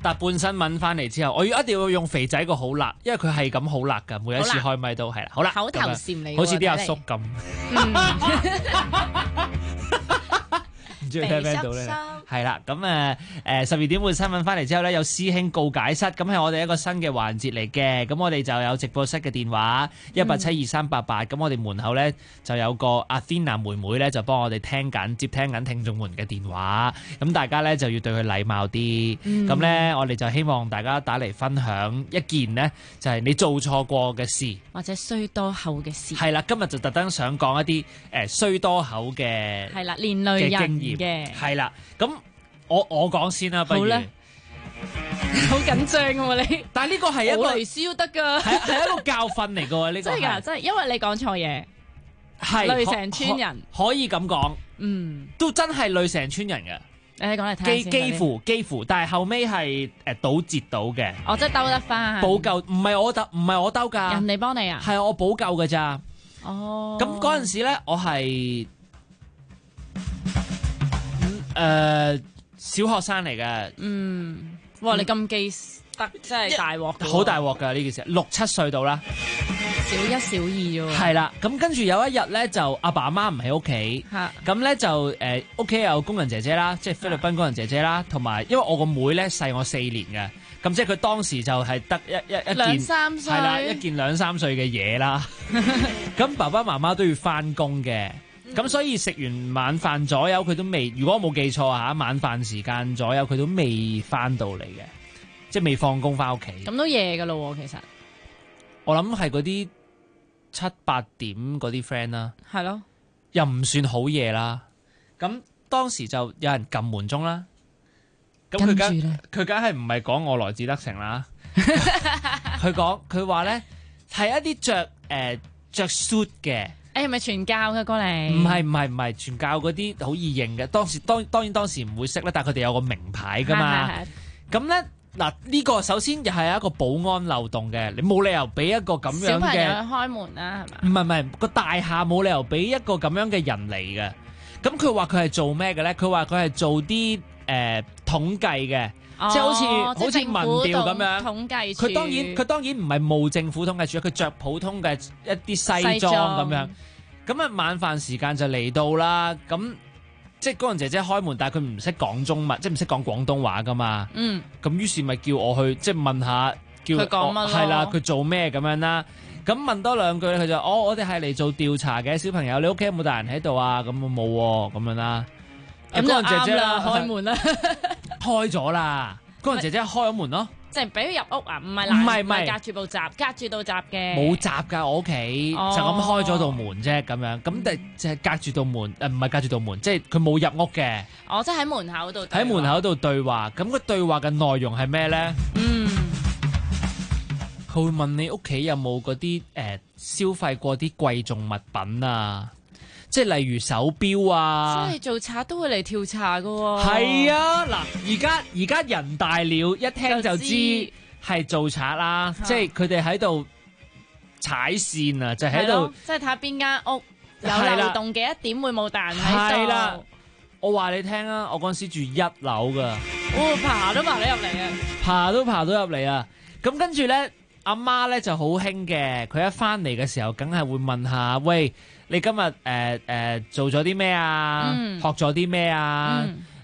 答半新聞翻嚟之後，我一定要用肥仔個好辣，因為佢係咁好辣㗎，每一次開咪都係啦。好啦， 口頭禪嚟， 好似啲阿叔咁。唔知你聽唔聽到咧？係啦，咁12點半新聞翻嚟之後咧，有師兄告解室，咁係我哋一個新嘅環節嚟嘅。咁我哋就有直播室嘅電話1872388，咁我哋門口咧就有個阿 Athena 妹妹咧就幫我哋接聽緊聽眾們嘅電話。咁大家咧就要對佢禮貌啲。咁咧我哋就希望大家打嚟分享一件呢，就係你做錯過嘅事， 或者衰多口嘅事。 係啦，今日就特登想講一啲衰多口嘅係啦，連累人嘅係啦。咁我講先啦，不如。 好緊張喎你， 但係呢個係一個雷燒得㗎， 係一個教訓嚟㗎喎，呢個真係㗎，真係，因為你講錯嘢， 係累成村人， 可以咁講，都真係累成村人嘅。 你講嚟聽先。 幾乎，但係後尾係堵截到嘅。 我真係兜得翻。 補救唔係我兜㗎， 人哋幫你啊？ 係我補救㗎咋。 哦。 咁嗰陣時咧，我係小學生嚟嘅。 哇！你咁記得，真係大鑊。 好大鑊㗎呢件事，6、7歲到啦。 小1、小2啫喎。 係啦，咁跟住有一日咧，就阿爸阿媽唔喺屋企，咁咧就屋企有工人姐姐啦，即係菲律賓工人姐姐啦，同埋因為我個妹咧細我4年嘅，咁即係佢當時就係得一件 2、3歲， 係啦，一件2、3歲嘅嘢啦。咁爸爸媽媽都要翻工嘅，咁所以食完晚飯左右佢都未，如果我冇記錯啊，晚飯時間左右佢都未翻到嚟嘅，即係未放工翻屋企。 咁都夜㗎咯喎，其實。 我諗係嗰啲7、8點嗰啲 friend 啦， 係咯， 又唔算好夜啦。咁當時就有人撳門鐘啦。咁佢梗係唔係講我來自德城啦？佢話咧係一啲着 suit 嘅。 係咪傳教嘅過嚟？ 唔係傳教嗰啲好易認嘅。當然當時唔會識啦，但係佢哋有個名牌噶嘛。咁咧。嗱，呢個首先又係一個保安漏洞嘅，你冇理由俾一個咁樣嘅小朋友開門啦，係嘛？ 唔係個大廈冇理由俾一個咁樣嘅人嚟嘅。咁佢話佢係做咩嘅咧？佢話佢係做啲統計嘅，即係好似民調咁樣。 統計處佢當然唔係務政府統計處，佢着普通嘅一啲西裝咁樣。咁啊晚飯時間就嚟到啦，咁。即係工人姐姐開門，但係佢唔識講中文，即係唔識講廣東話噶嘛。咁於是咪叫我去即係問下，叫佢講乜咯？係啦，佢做咩咁樣啦？咁問多兩句咧，佢就我哋係嚟做調查嘅，小朋友，你屋企有冇大人喺度啊？咁我冇咁樣啦。 咁就啱啦，開門啦， 開咗啦。工人姐姐開咗門咯。 即係俾佢入屋啊？唔係隔住部閘，隔住道閘嘅。 冇閘㗎，我屋企就咁開咗道門啫，咁樣咁就係隔住道門，唔係隔住道門，即係佢冇入屋嘅。 即係喺門口度。 喺門口度對話，咁個對話嘅內容係咩咧？佢會問你屋企有冇嗰啲消費過啲貴重物品啊？即係例如手錶啊， 即係做賊都會嚟調查噶喎。 係啊，嗱，而家人大了，一聽就知係做賊啦。即係佢哋喺度踩線啊，就喺度， 即係睇下邊間屋有流動嘅一點會冇大人喺度。 係啦，我話你聽啊，我嗰陣時住1樓噶， 爬都爬得入嚟啊， 爬到入嚟啊。咁跟住咧，阿媽咧就好興嘅，佢一翻嚟嘅時候，梗係會問下，喂。你今日做咗啲咩啊？學咗啲咩啊？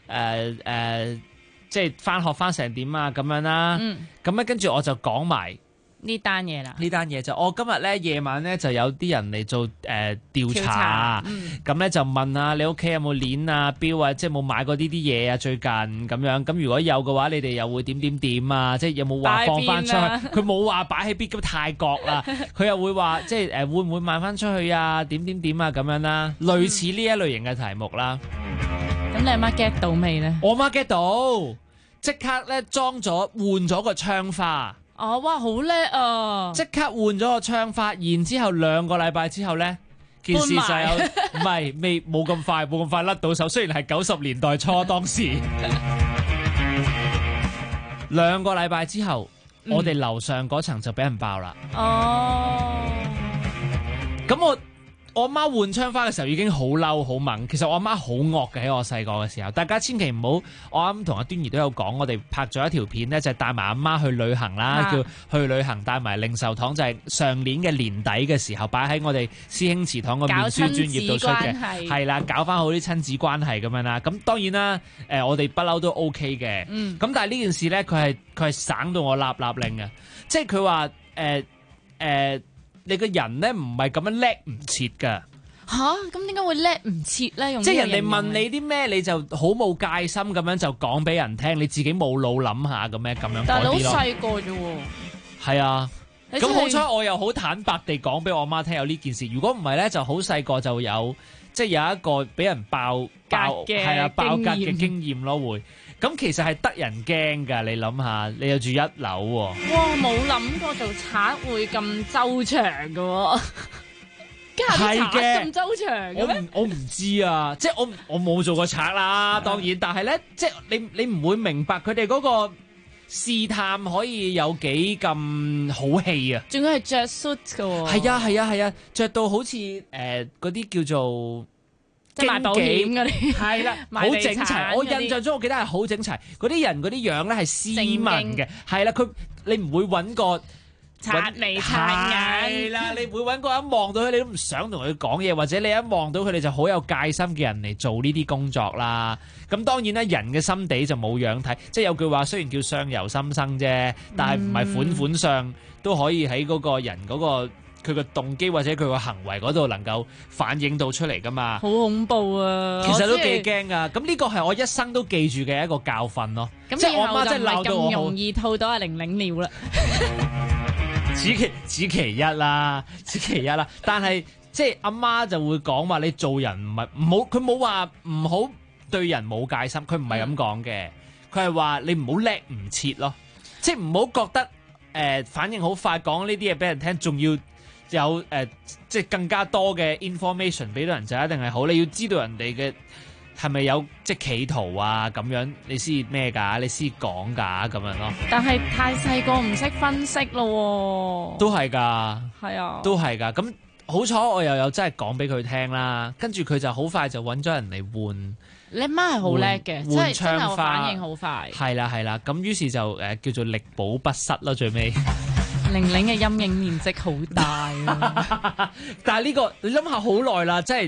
即係翻學翻成點啊？咁樣啦。咁咧跟住我就講埋呢單嘢啦。 呢單嘢就我今日咧夜晚咧就有啲人嚟做調查，咁咧就問啊，你屋企有冇鏈啊、錶啊，即係冇買過呢啲嘢啊？最近咁樣，咁如果有嘅話，你哋又會點啊？即係有冇話放翻出去？佢冇話擺喺邊咁泰國啦，佢又會話即係會唔會賣翻出去啊？點啊咁樣啦，類似呢一類型嘅題目啦。 咁你阿媽 get 到未咧？ 我媽 get 到，即刻咧換咗個窗花。 哇，好叻啊！ 即刻換咗個窗花，然之後2個禮拜之後咧，件事就有唔係冇咁快甩到手。雖然係90年代初當時，2個禮拜之後，我哋樓上嗰層就俾人爆啦。咁我阿媽換窗花嘅時候已經好嬲好猛，其實我阿媽好惡嘅喺我細個嘅時候。大家千祈唔好，我啱同阿端儀都有講，我哋拍咗一條片咧，就係帶埋阿媽去旅行啦，叫去旅行帶埋零售堂，就係上年嘅年底嘅時候擺喺我哋師兄祠堂個面書專頁度出嘅，係啦，搞翻好啲親子關係咁樣啦。咁當然啦，我哋不嬲都 OK 嘅。咁但係呢件事咧，佢係省到我立令嘅，即係佢話你個人咧唔係咁樣叻唔切㗎。 吓？咁點解會叻唔切咧？用即係人哋問你啲咩，你就好冇戒心咁樣就講俾人聽，你自己冇腦諗下咁樣咁樣。 但係你好細個啫喎。係啊，咁好彩我又好坦白地講俾我媽聽有呢件事。如果唔係咧，就好細個就有即係有一個俾人爆格嘅經驗咯，會。咁其實係得人驚㗎，你諗下，你又住一樓喎。 哇！冇諗過做賊會咁周詳㗎喎。 係嘅， 咁周詳嘅咩？ 我唔知啊，即係我冇做過賊啦，當然。但係咧，即係你唔會明白佢哋嗰個試探可以有幾咁好氣啊！ 仲要係着 suit 㗎喎。 係啊，着到好似嗰啲叫做。 即係賣保險嗰啲， 係啦，好整齊。我印象中我記得係好整齊，嗰啲人嗰啲樣咧係斯文嘅，係啦，你唔會揾個擦眉擦眼， 係啦，你唔會揾個一望到佢你都唔想同佢講嘢，或者你一望到佢哋就好有戒心嘅人嚟做呢啲工作啦。咁當然啦，人嘅心地就冇樣睇，即係有句話雖然叫相由心生啫，但係唔係款上都可以喺嗰個人嗰個。佢個動機或者佢個行為嗰度能夠反映到出嚟噶嘛？ 好恐怖啊！ 其實都幾驚噶。咁呢個係我一生都記住嘅一個教訓咯。即係我媽真係鬧到我咁容易套到阿玲玲尿啦。 此其一啦。但係即係阿媽就會講話你做人唔好，佢冇話唔好對人冇戒心，佢唔係咁講嘅。佢係話你唔好叻唔切咯，即係唔好覺得反應好快講呢啲嘢俾人聽，仲要。有即係更加多嘅 information 俾到人就一定係好。你要知道人哋嘅係咪有即係企圖啊咁樣，你先咩㗎？你先講㗎咁樣咯。 但係太細個唔識分析咯。 都係㗎。係啊。 都係㗎。咁好彩我又有真係講俾佢聽啦，跟住佢就好快就揾咗人嚟換。 你媽係好叻嘅，即係真係反應好快。 係啦。咁於是就叫做力保不失咯，最尾。 玲玲嘅陰影面積好大啊！ 但係呢個你諗下好耐啦，即係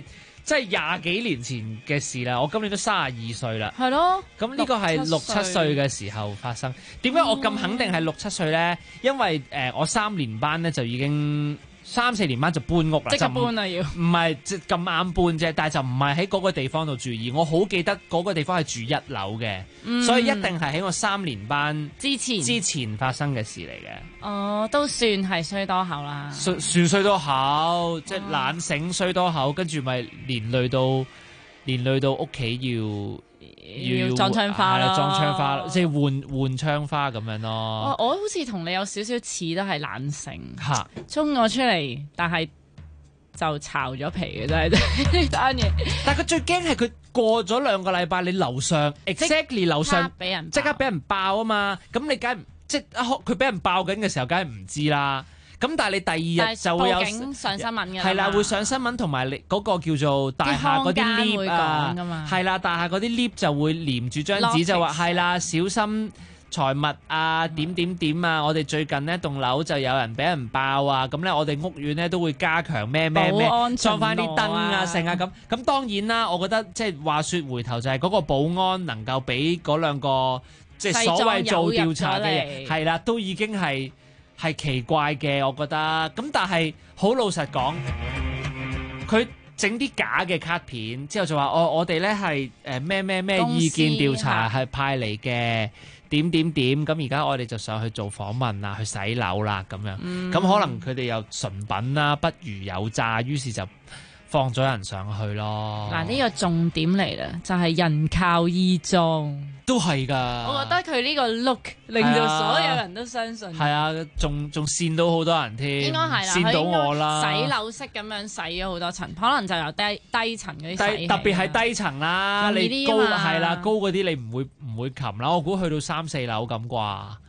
20幾年前嘅事啦。我今年都32歲啦。 係咯。 咁呢個係6、7歲嘅時候發生。點解我咁肯定係6、7歲咧？因為我3年班咧就已經3、4年班就搬屋啦。 即刻搬啦要。 唔係即咁啱搬啫，但係就唔係喺嗰個地方度住，而我好記得嗰個地方係住1樓嘅，所以一定係喺我3年班之前發生嘅事嚟嘅。 哦，都算係衰多口啦。 算衰多口，即係懶醒衰多口，跟住咪連累到屋企要裝窗花咯， 裝窗花，即係換窗花咁樣咯。 我好似同你有少少似，都係懶醒，衝咗出嚟，但係就巢咗皮嘅真係呢單嘢。 但係佢最驚係佢過咗2個禮拜，你樓上 exactly 樓上即刻俾人爆啊嘛！咁你梗係即係佢俾人爆緊嘅時候，梗係唔知啦。咁但係你第二日就會有報警上新聞嘅， 係啦，會上新聞同埋你嗰個叫做大廈嗰啲 lift 啊，係啦，大廈嗰啲 lift 就會黏住張紙就話係啦，小心財物啊，點啊，我哋最近呢棟樓就有人俾人爆啊，咁咧我哋屋苑咧都會加強咩，裝翻啲燈啊，成啊咁。咁當然啦，我覺得即係話說回頭就係嗰個保安能夠俾嗰2個即係所謂做調查嘅人，係啦，都已經係奇怪嘅，我覺得。咁但係好老實講，佢整啲假嘅卡片之後就話我哋咧係咩意見調查係派嚟嘅點，咁而家我哋就上去做訪問啦，去洗樓啦咁樣。咁可能佢哋又純品啦，不如有詐，於是就放咗人上去咯。 嗱，呢個重點嚟啦，就係人靠衣裝。 都係㗎， 我覺得佢呢個 look 令到所有人都相信。 係啊，仲跣到好多人添， 應該係啦， 跣到我啦。 洗樓式咁樣洗咗好多層，可能就由低層嗰啲洗。 特別係低層啦，你高係啦，高嗰啲你唔會擒啦。我估去到3、4樓咁啩。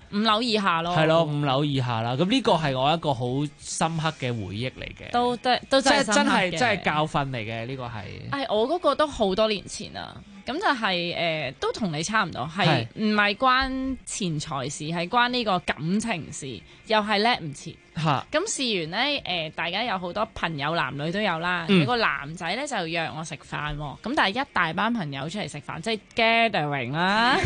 5樓以下咯。 係咯，5樓以下啦。咁呢個係我一個好深刻嘅回憶嚟嘅。 都真係教訓嚟嘅呢個係。 我嗰個都好多年前啦。咁就係都同你差唔多，係唔係關錢財事，係關呢個感情事，又係叻唔切。咁試完咧，大家有好多朋友，男女都有啦。有個男仔咧就約我食飯，咁但係一大班朋友出嚟食飯，即係 gathering 啦。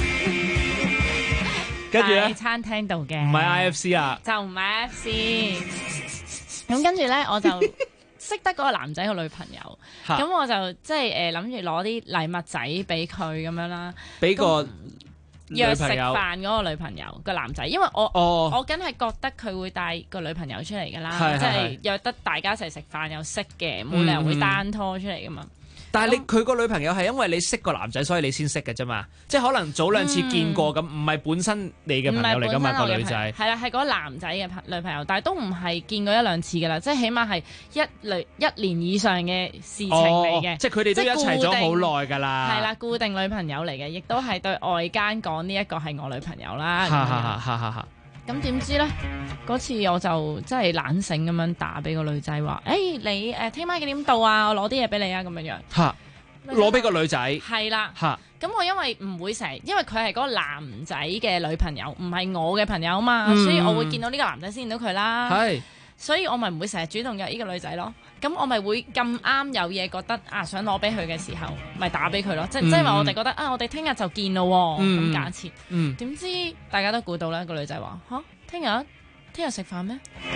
跟住咧， 餐廳度嘅， 唔係 IFC 啊， 就唔係 IFC。咁跟住咧，我就識得嗰個男仔個女朋友，咁我就即係諗住攞啲禮物仔俾佢咁樣啦， 俾個約食飯嗰個女朋友個男仔，因為我梗係覺得佢會帶個女朋友出嚟噶啦，即係約得大家一齊食飯又識嘅，冇理由會單拖出嚟噶嘛。 但係佢個女朋友係因為你識個男仔，所以你先識嘅啫嘛，即係可能早2次見過咁，唔係本身你嘅朋友嚟噶嘛個女仔。係啦，係嗰個男仔嘅女朋友，但係都唔係見過1-2次噶啦，即係起碼係一年以上嘅事情嚟嘅。 即係佢哋都一齊咗好耐噶啦。 係啦，固定女朋友嚟嘅，亦都係對外間講呢一個係我女朋友啦。咁點知咧？嗰次我就真係懶醒咁樣打俾個女仔話：你聽晚幾點到啊？我攞啲嘢俾你啊！咁樣樣。 攞俾個女仔。係啦。咁我因為唔會成日，因為佢係嗰個男仔嘅女朋友，唔係我嘅朋友啊嘛，所以我會見到呢個男仔先見到佢啦。係。所以我咪唔會成日主動約呢個女仔咯。咁我咪會咁啱有嘢覺得想攞俾佢嘅時候，咪打俾佢咯。即係話我哋覺得我哋聽日就見咯。咁假設。點知大家都估到咧，個女仔話聽日食飯咩？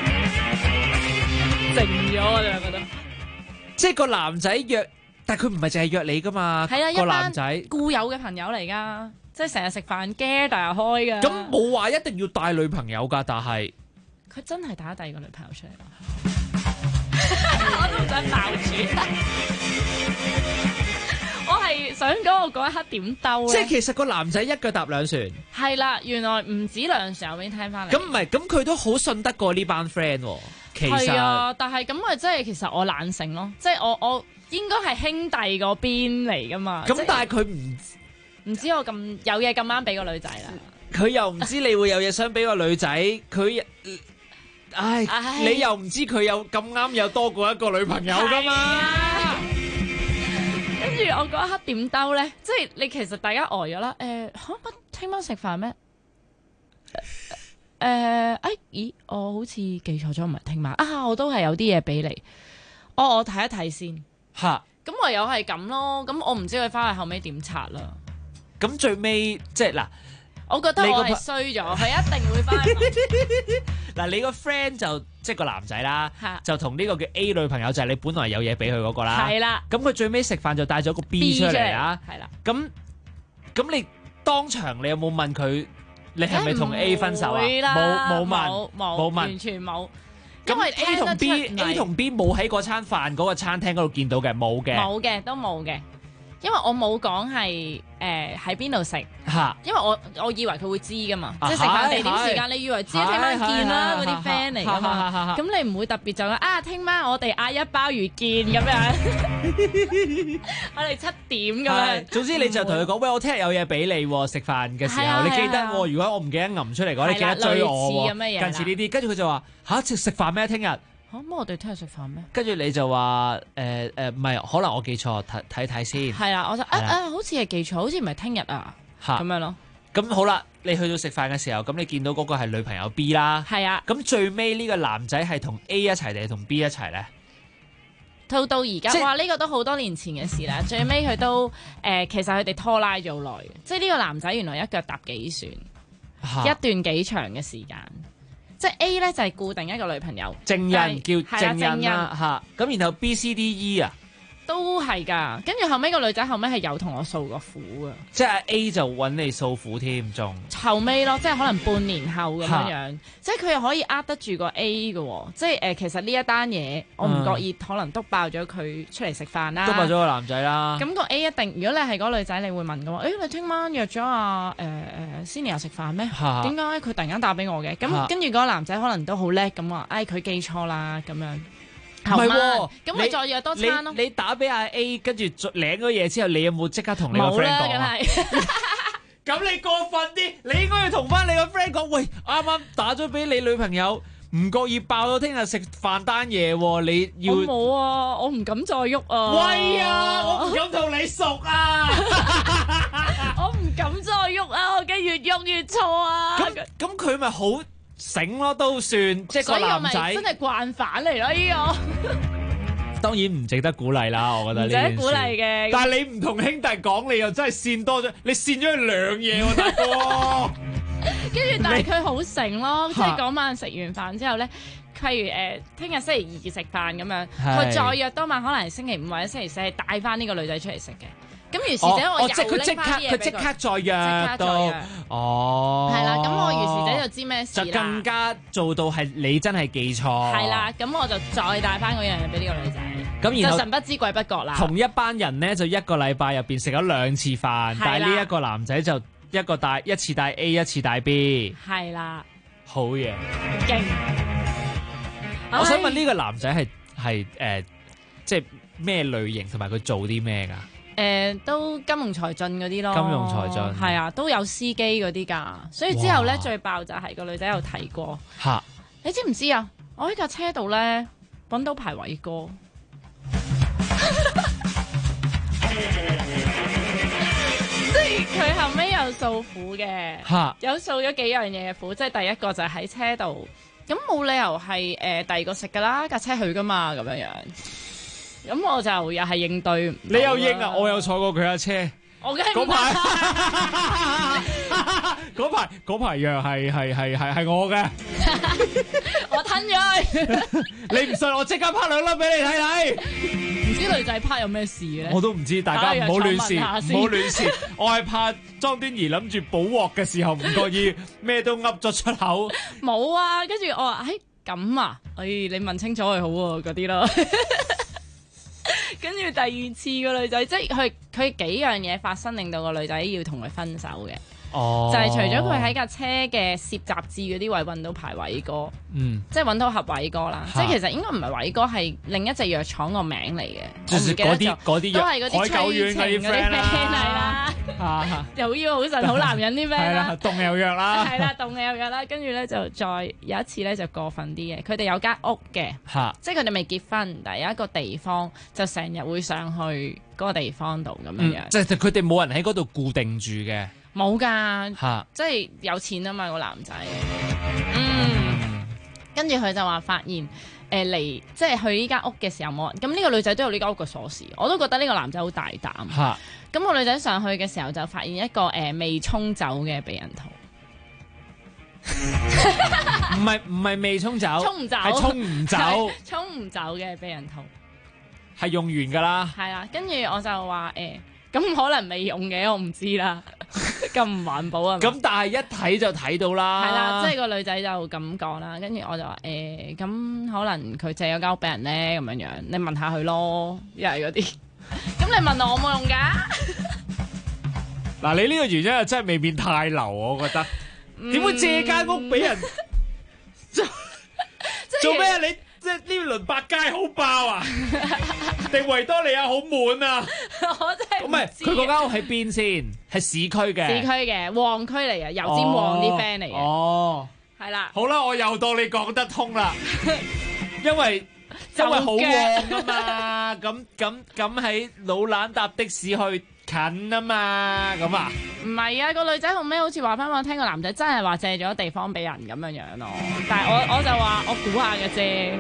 靜咗我哋覺得。 即係個男仔約，但係佢唔係淨係約你噶嘛。係啊，個男仔固有嘅朋友嚟噶，即係成日食飯 gather 開噶。 咁冇話一定要帶女朋友噶，但係。 佢真係打第二個女朋友出嚟啦！我都唔想爆住，我係想講我嗰一刻點兜咧？ 即係其實個男仔一腳踏兩船。 係啦，原來唔止兩船，我已經聽翻嚟。 咁唔係，咁佢都好信得過呢班 friend 喎。其實係啊，但係咁咪即係其實我懶性咯，即係我應該係兄弟嗰邊嚟噶嘛。 咁但係佢唔知我咁有嘢咁啱俾個女仔啦。 佢又唔知你會有嘢想俾個女仔，佢。你又唔知佢有咁啱有多過一個女朋友噶嘛？ 跟住我嗰一刻點兜咧？即係你其實大家呆咗啦。聽晚食飯咩？咦？我好似記錯咗，唔係聽晚啊！我都係有啲嘢俾你。我睇一睇先。咁唯有係咁咯。咁我唔知佢翻去後尾點拆啦。 咁最尾即係嗱。 我覺得我係衰咗，佢一定會翻。 嗱，你個 friend 就即係個男仔啦，就同呢個叫 A 女朋友，就係你本來有嘢俾佢嗰個啦。係啦。咁佢最尾食飯就帶咗個 B 出嚟啦。係啦。咁你當場你有冇問佢你係咪同 A 分手啊？冇問， 完全冇。 因為 A 同 B 冇喺嗰餐飯嗰個餐廳嗰度見到嘅，冇嘅， 都冇嘅。因為我冇講係喺邊度食，因為我以為佢會知噶嘛，即係食飯地點時間，你以為知聽晚見啦，嗰啲 friend 嚟噶嘛，咁你唔會特別就講聽晚我哋嗌一鮑魚見咁樣，我哋7點咁樣。總之你就同佢講，喂，我聽日有嘢俾你食飯嘅時候，你記得，如果我唔記得揞出嚟嘅話，你記得追我喎。近似呢啲，跟住佢就話食飯咩？聽日。 咁我哋聽日食飯咩？ 跟住你就話唔係，可能我記錯，睇睇先。 係啦，我就好似係記錯，好似唔係聽日啊，咁樣咯。 咁好啦，你去到食飯嘅時候，咁你見到嗰個係女朋友 B 啦。 係啊。 咁最尾呢個男仔係同 A 一齊定係同 B 一齊咧？ 到而家，哇！呢個都好多年前嘅事啦。最尾佢都其實佢哋拖拉咗好耐嘅，即係呢個男仔原來一腳踏幾船，一段幾長嘅時間。即係 A 咧就係固定一個女朋友， 證人叫證人啦嚇，咁然後 B、C、D、E 啊， 都係㗎。跟住後尾個女仔後尾係有同我訴過苦㗎， 即係 A 就揾你訴苦添，仲後尾咯，即係可能半年後咁樣，即係佢又可以呃得住個 A 嘅，即係其實呢一單嘢我唔覺意可能督爆咗佢出嚟食飯啦， 督爆咗個男仔啦。 咁個 A 一定，如果你係嗰個女仔，你會問嘅喎，你聽晚約咗阿Senior 食飯咩？點解佢突然間打俾我嘅？咁跟住嗰個男仔可能都好叻咁話，佢記錯啦咁樣。唔係喎，咁咪再約多餐咯。 你打俾阿 A，跟住領咗嘢之後，你有冇即刻同你個 friend 講啊？ 咁你過分啲，你應該要同翻你個 friend 講，喂，啱啱打咗俾你女朋友，唔覺意爆咗聽日食飯單嘢喎，你要我冇啊，我唔敢再喐啊。 喂啊，我唔敢同你熟啊， 我唔敢再喐啊，我驚越喐越錯啊。 咁佢咪好醒咯，都算即係個男仔。 所以我咪真係慣犯嚟咯，呢個。 當然唔值得鼓勵啦，我覺得呢件事。 唔值得鼓勵嘅。 但係你唔同兄弟講，你又真係跣多咗，你跣咗佢兩嘢喎，大哥。 跟住，但係佢好醒咯，即係嗰晚食完飯之後咧，譬如聽日星期二食飯咁樣，佢再約多晚，可能星期五或者星期四帶翻呢個女仔出嚟食嘅。咁如是者我又拎翻嘢俾佢， 佢即刻再約到，哦， 係啦，咁我如是者就知咩事啦， 就更加做到係你真係記錯， 係啦，咁我就再帶翻嗰樣嘢俾呢個女仔， 咁然後就神不知鬼不覺啦。 同一班人咧就一個禮拜入邊食咗2次飯，但係呢一個男仔就一次帶 A 一次帶 B， 係啦， 好嘢， 勁！ 我想問呢個男仔係即係咩類型，同埋佢做啲咩㗎？ 都金融財進嗰啲咯， 金融財進係啊，都有司機嗰啲㗎，所以之後咧最爆就係個女仔有提過嚇， 你知唔知啊？我喺架車度咧揾到排偉哥，即係佢後尾有訴苦嘅，有訴咗幾樣嘢嘅苦，即係第一個就係喺車度，咁冇理由係第二個食㗎啦，架車去㗎嘛咁樣樣。咁我就又係應對， 你又應啊！我有坐過佢架車， 我梗係嗰排藥係我嘅， 我吞咗佢。 你唔信我即刻拍2粒俾你睇睇。 唔知女仔拍有咩事咧？ 我都唔知，大家唔好亂試，唔好亂試。我係怕莊端儀諗住補鑊嘅時候唔覺意咩都噏咗出口。 冇啊，跟住我話咁啊，你問清楚佢好喎嗰啲咯。跟住第二次個女仔，即係佢幾樣嘢發生，令到個女仔要同佢分手嘅。哦，就係除咗佢喺架車嘅攝雜誌嗰啲位揾到排偉哥，即係揾到盒偉哥啦。即係其實應該唔係偉哥，係另一隻藥廠個名嚟嘅。我唔記得咗，都係嗰啲海狗丸嗰啲 friend 啦。又要好神好男人啲 friend 啦， 凍又藥啦， 係啦，凍又藥啦。跟住咧就再有一次咧就過分啲嘅，佢哋有間屋嘅，即係佢哋未結婚，但係有一個地方就成日會上去嗰個地方度咁樣樣。 即係佢哋冇人喺嗰度固定住嘅。 冇㗎，即係有錢啊嘛個男仔，跟住佢就話發現嚟即係去呢間屋嘅時候冇人，咁呢個女仔都有呢間屋嘅鎖匙，我都覺得呢個男仔好大膽。咁個女仔上去嘅時候就發現一個未沖走嘅避孕套， 唔係未沖走， 沖唔走， 係沖唔走， 沖唔走嘅避孕套係用完㗎啦。 係啦，跟住我就話咁可能未用嘅，我唔知啦。咁唔環保啊！ 咁但係一睇就睇到啦。 係啦，即係個女仔就咁講啦。跟住我就話咁可能佢借咗間屋俾人咧，咁樣樣，你問下佢咯，又係嗰啲。咁你問我冇用㗎。 嗱，你呢個原因又真係未免太流，我覺得。點會借間屋俾人？做咩啊？你即係呢輪百佳好爆啊？定維多利亞好滿啊？ 我真係唔係，佢嗰間屋喺邊先？係市區嘅。 市區嘅旺區嚟嘅，油尖旺啲 friend 嚟嘅。哦，係啦。 好啦，我又當你講得通啦，因為好旺啊嘛。咁喺老蘭搭的士去近啊嘛，咁啊？ 唔係啊，個女仔後尾好似話翻我聽，個男仔真係話借咗地方俾人咁樣樣咯。但係我就話我估下嘅啫。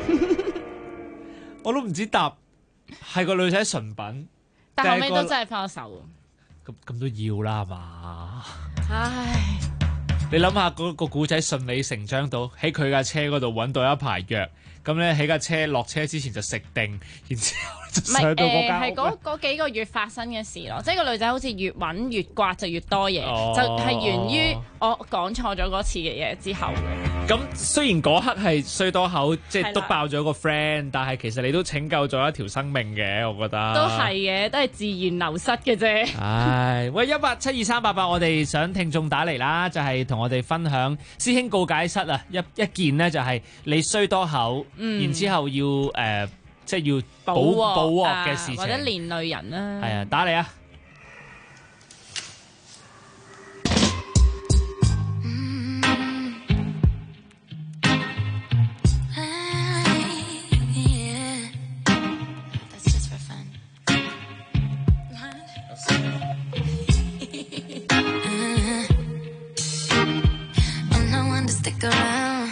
我都唔知答係個女仔純品， 但後尾都真係分咗手。 咁都要啦，係嘛？ 唉， 你諗下嗰個古仔順理成章到喺佢架車嗰度揾到一排藥，咁咧喺架車落車之前就食定，然之後就上到嗰間屋。 係嗰幾個月發生嘅事咯，即係個女仔好似越揾越刮就越多嘢，就係源於我講錯咗嗰次嘅嘢之後。 咁雖然嗰刻係衰多口，即係篤爆咗個 friend，但係其實你都拯救咗一條生命嘅，我覺得。 都係嘅，都係自然流失嘅啫。 唉，喂，1872388，我哋想聽眾打嚟啦，就係同我哋分享師兄告解室啊，一件呢就係你衰多口，然之後要即係要補鑊嘅事情， 或者連累人啦。 係啊，打嚟啊！ stick around.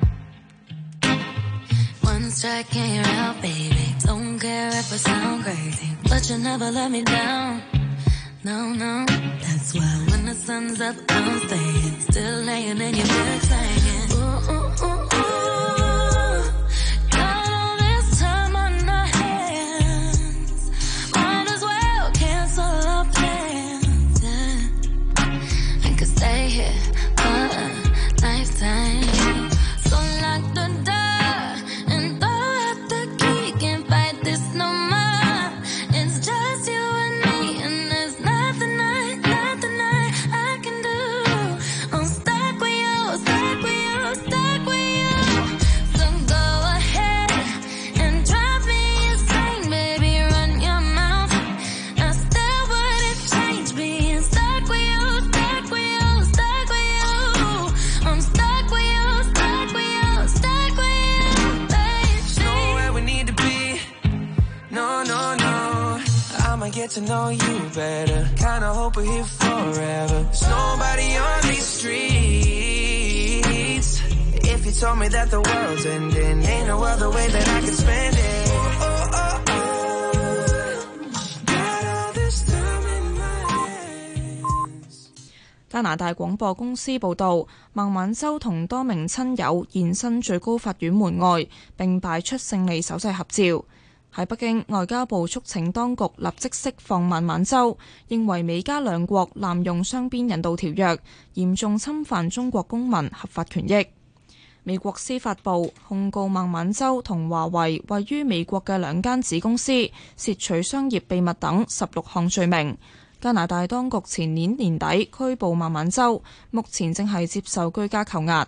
One strike and you're out, baby. Don't care if I sound crazy, but you never let me down. No, no, that's why when the sun's up, I'm staying. Still laying in your bed saying, ooh, ooh, ooh, ooh. Got all this time on our hands. Might as well cancel our plans. Yeah. I could stay here for a lifetime. So lock the door and throw out the key. Can't fight this no more. It's just you and me, and there's nothing I can do. I'm stuck with you, stuck with you, stuck with you. So go ahead and drive me insane, baby. Run your mouth. I still wouldn't change being stuck with you, stuck with you, stuck with you. I'm stuck with you, stuck with you, stuck with you, baby. It's nowhere we need to be. No, no, no. I'ma get to know you better. Kinda hope we're here forever. There's nobody on these streets. If you told me that the world's ending, ain't no other way that I can spend it. Oh, oh, oh, oh. Got all this time in my hands. 加拿大廣播公司報導，孟晚舟同多名親友現身最高法院門外，並擺出勝利手勢合照。喺北京，外交部促請當局立即釋放孟晚舟，認為美加兩國濫用雙邊人道條約，嚴重侵犯中國公民合法權益。美國司法部控告孟晚舟同華為位於美國嘅兩間子公司竊取商業秘密等16項罪名。加拿大當局前年年底拘捕孟晚舟，目前正係接受居家扣押。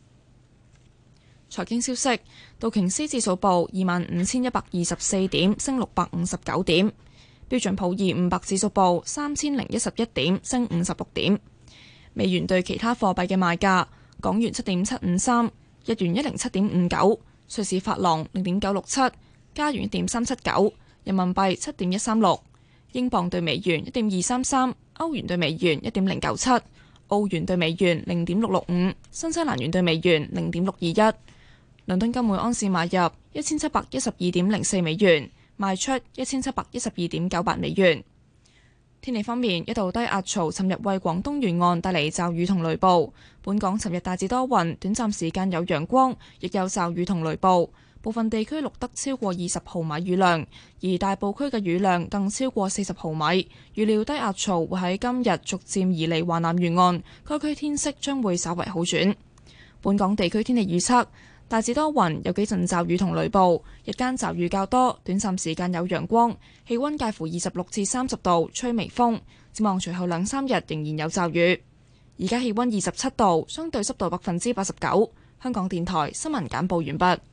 財經消息，道瓊斯指數報25,124點，升659點；標準普爾500指數報3,011點，升56點。美元對其他貨幣嘅賣價：港元7.753，日元107.59，瑞士法郎0.967，加元1.379，人民幣7.136，英鎊對美元1.233，歐元對美元1.097，澳元對美元0.665，新西蘭元對美元0.621。倫敦金每盎司買入1712.04美元，賣出1712.98美元。天氣方面，一道低壓槽尋日為廣東沿岸帶嚟驟雨同雷暴。本港尋日大致多雲，短暫時間有陽光，亦有驟雨同雷暴。部分地區錄得超過20毫米雨量，而大埔區嘅雨量更超過40毫米。預料低壓槽會喺今日逐漸移離華南沿岸，該區天色將會稍為好轉。本港地區天氣預測。大致多雲，有幾陣驟雨同雷暴，日間驟雨較多，短暫時間有陽光，氣溫介乎26至30度，吹微風。展望隨後2-3日仍然有驟雨。而家氣溫27度，相對濕度89%。香港電台新聞簡報完畢。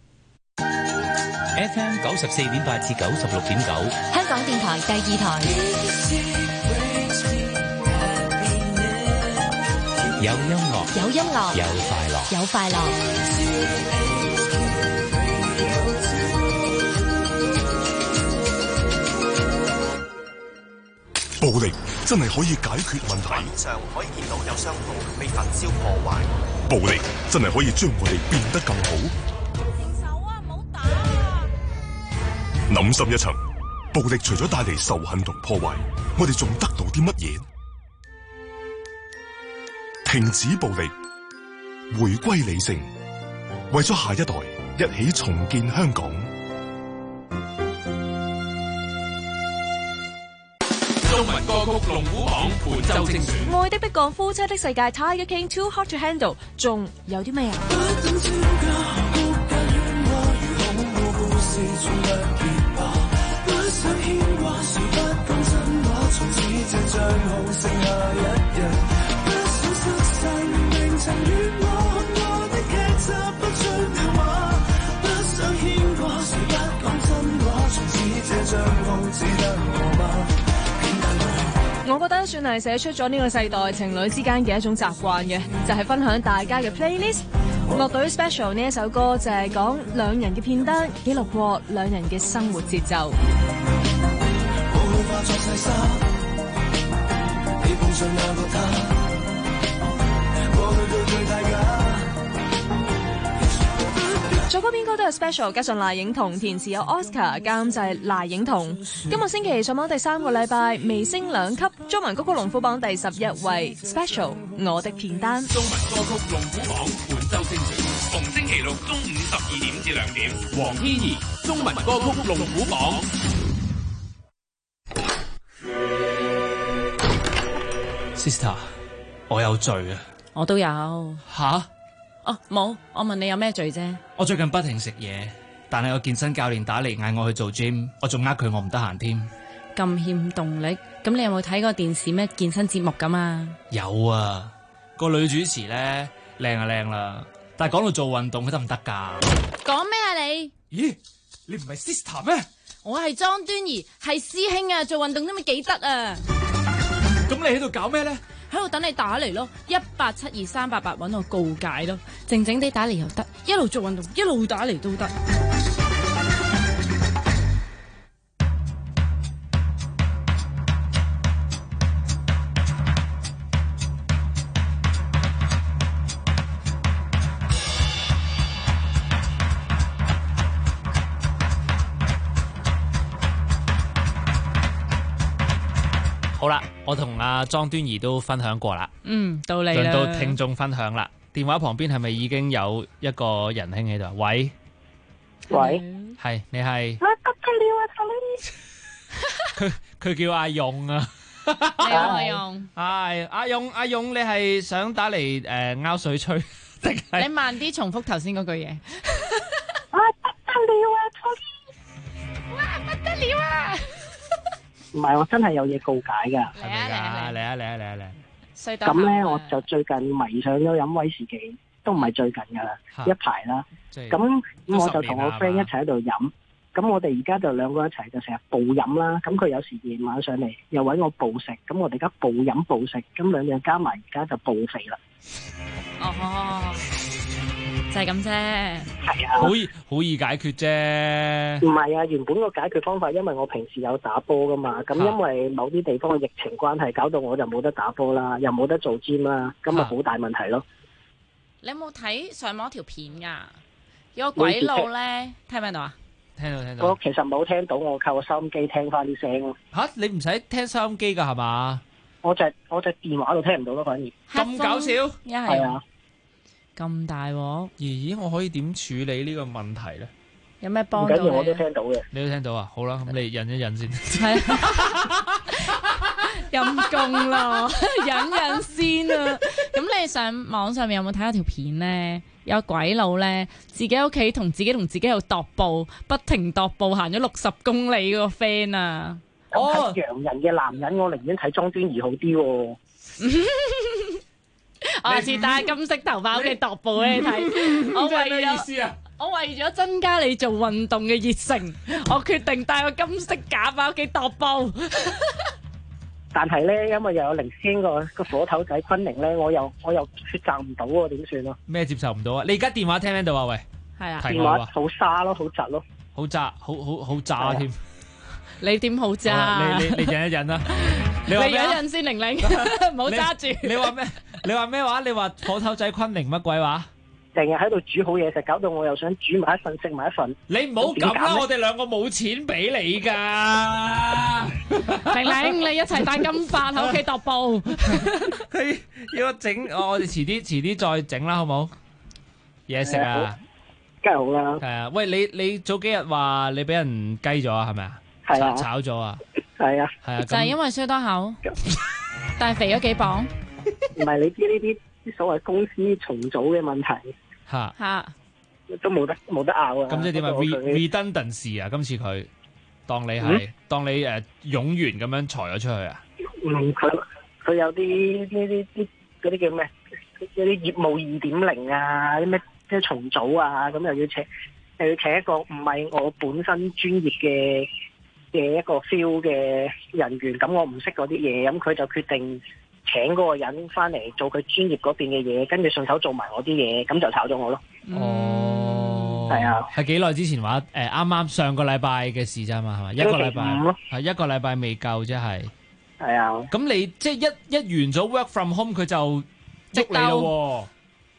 FM 94.8至96.9， 香港電台第二台。 有音樂， 有音樂， 有快樂， 有快樂。 暴力真係可以解決問題。 畫面上可以見到有商鋪被焚燒破壞。 暴力真係可以將我哋變得更好。 停手啊！唔好打啊！ 諗深一層，暴力除咗帶嚟仇恨同破壞，我哋仲得到啲乜嘢？停止暴力，回歸理性，為咗下一代，一起重建香港。 中文歌曲龍虎榜本周精選。 愛的迫降，夫妻的世界 Tiger King Too Hot to Handle， 仲有啲咩啊？我覺得算係寫出咗呢個世代情侶之間嘅一種習慣嘅，就係分享大家嘅 playlist。樂隊 Special 呢一首歌就係講兩人嘅片單，記錄過兩人嘅生活節奏。 作曲編曲都有 special， 加上賴影彤，填詞有 Oscar， 監製賴影彤。今個星期上榜第3個禮拜，微升2級，中文歌曲龍虎榜第11位 special 我的片單。 中文歌曲龍虎榜本周星馳，逢星期六中午12點至2點，黃天怡中文歌曲龍虎榜。 Sister， 我有罪啊！ 我都有。 吓？ 哦，冇。我問你有咩罪啫？ 我最近不停食嘢，但係有健身教練打嚟嗌我去做 gym， 我仲呃佢我唔得閒添。 咁欠動力，咁你有冇睇過電視咩健身節目㗎嘛？ 有啊，個女主持咧靚啊靚啦，但係講到做運動佢得唔得㗎？ 講咩啊你？ 咦，你唔係 Sister 咩？ 我係莊端儀，係師兄啊！做運動都咪幾得啊！ 咁你喺度搞咩咧？ 喺度等你打嚟咯，1872388揾我告解咯，靜靜地打嚟又得，一路做運動一路打嚟都得。 好啦，我同阿莊端儀都分享過啦。 到你啦。 輪到聽眾分享啦。電話旁邊係咪已經有一個仁兄喺度？喂，係你係？佢叫阿勇啊。 你好，阿勇。 係阿勇，你係想打嚟拗水吹定係？ 你慢啲重複頭先嗰句嘢。 不得了啊， 哇，不得了啊！ 唔係，我真係有嘢告解㗎。 係咪㗎？嚟啊！ 咁咧，我就最近迷上咗飲威士忌，都唔係最近㗎啦，一排啦。咁我就同我 friend 一齊喺度飲。咁我哋而家就兩個一齊就成日暴飲啦。咁佢有時夜晚上嚟又揾我暴食。咁我哋而家暴飲暴食，咁兩樣加埋而家就暴肥啦。 哦，就係咁啫。 係啊， 好易解決啫。 唔係啊，原本個解決方法，因為我平時有打波噶嘛，咁因為某啲地方嘅疫情關係，搞到我就冇得打波啦，又冇得做 gym 啦，咁啊好大問題咯。 你有冇睇上網條片㗎？有個鬼佬咧，聽唔聽到啊？聽到。 我其實冇聽到，我靠個收音機聽翻啲聲咯。 吓，你唔使聽收音機㗎係嘛？ 我隻電話度聽唔到咯，反而。 咁搞笑？ 係啊。 咁大鑊？ 咦，我可以點處理呢個問題咧？ 有咩幫到你？ 唔緊要，我都聽到嘅。 你都聽到啊？好啦，咁你忍一忍先。 係陰公咯，忍先啊！咁你上網上面有冇睇到條片咧？有鬼佬咧，自己屋企同自己喺度踱步，不停踱步行咗60公里嗰個 friend 啊！ 咁係洋人嘅男人，我寧願睇莊端儀好啲喎。 我下次帶金色頭髮屋企踱步俾你睇。我為咗增加你做運動嘅熱誠，我決定帶個金色假髮屋企踱步。 但係咧，因為又有靈仙個火頭仔昆凌咧，我又抉擇唔到喎，點算啊？ 咩接受唔到啊？你而家電話聽唔聽到啊？喂， 係啊， 電話好沙咯，好窒咯， 好渣，好渣添。 你點好渣？ 你忍一忍啦。 你忍一忍先，玲玲，唔好揸住。 你話咩？你話咩話？你話火頭仔昆凌乜鬼話？ 成日喺度煮好嘢食，搞到我又想煮埋一份食埋一份。 你唔好咁啦，我哋兩個冇錢俾你噶。 玲玲，你一齊帶金髮喺屋企踱步。 佢要我整，我哋遲啲再整啦，好冇？嘢食啊， 梗係好啦。 係啊，喂，你早幾日話你俾人雞咗啊？係咪啊？ 係啊， 炒咗啊？ 係啊， 係啊， 就係因為衰多口，但係肥咗幾磅。 唔係，你知呢啲所謂公司重組嘅問題嚇都冇得拗啊！ 咁即係點啊？redundancy 啊！今次佢當你冗員咁樣裁咗出去啊？ 佢有啲嗰啲叫咩？有啲業務2.0啊，啲咩即係重組啊，咁又要請一個唔係我本身專業嘅一個 feel 嘅人員，咁我唔識嗰啲嘢，咁佢就決定請嗰個人翻嚟做佢專業嗰邊嘅嘢，跟住順手做埋我啲嘢，咁就炒咗我咯。 哦， 係啊， 係幾耐之前話啱啱上個禮拜嘅事咋嘛？係咪？一個禮拜係一個禮拜未夠啫，係。係啊。 咁你即係一完咗 work from home， 佢就捉你咯喎。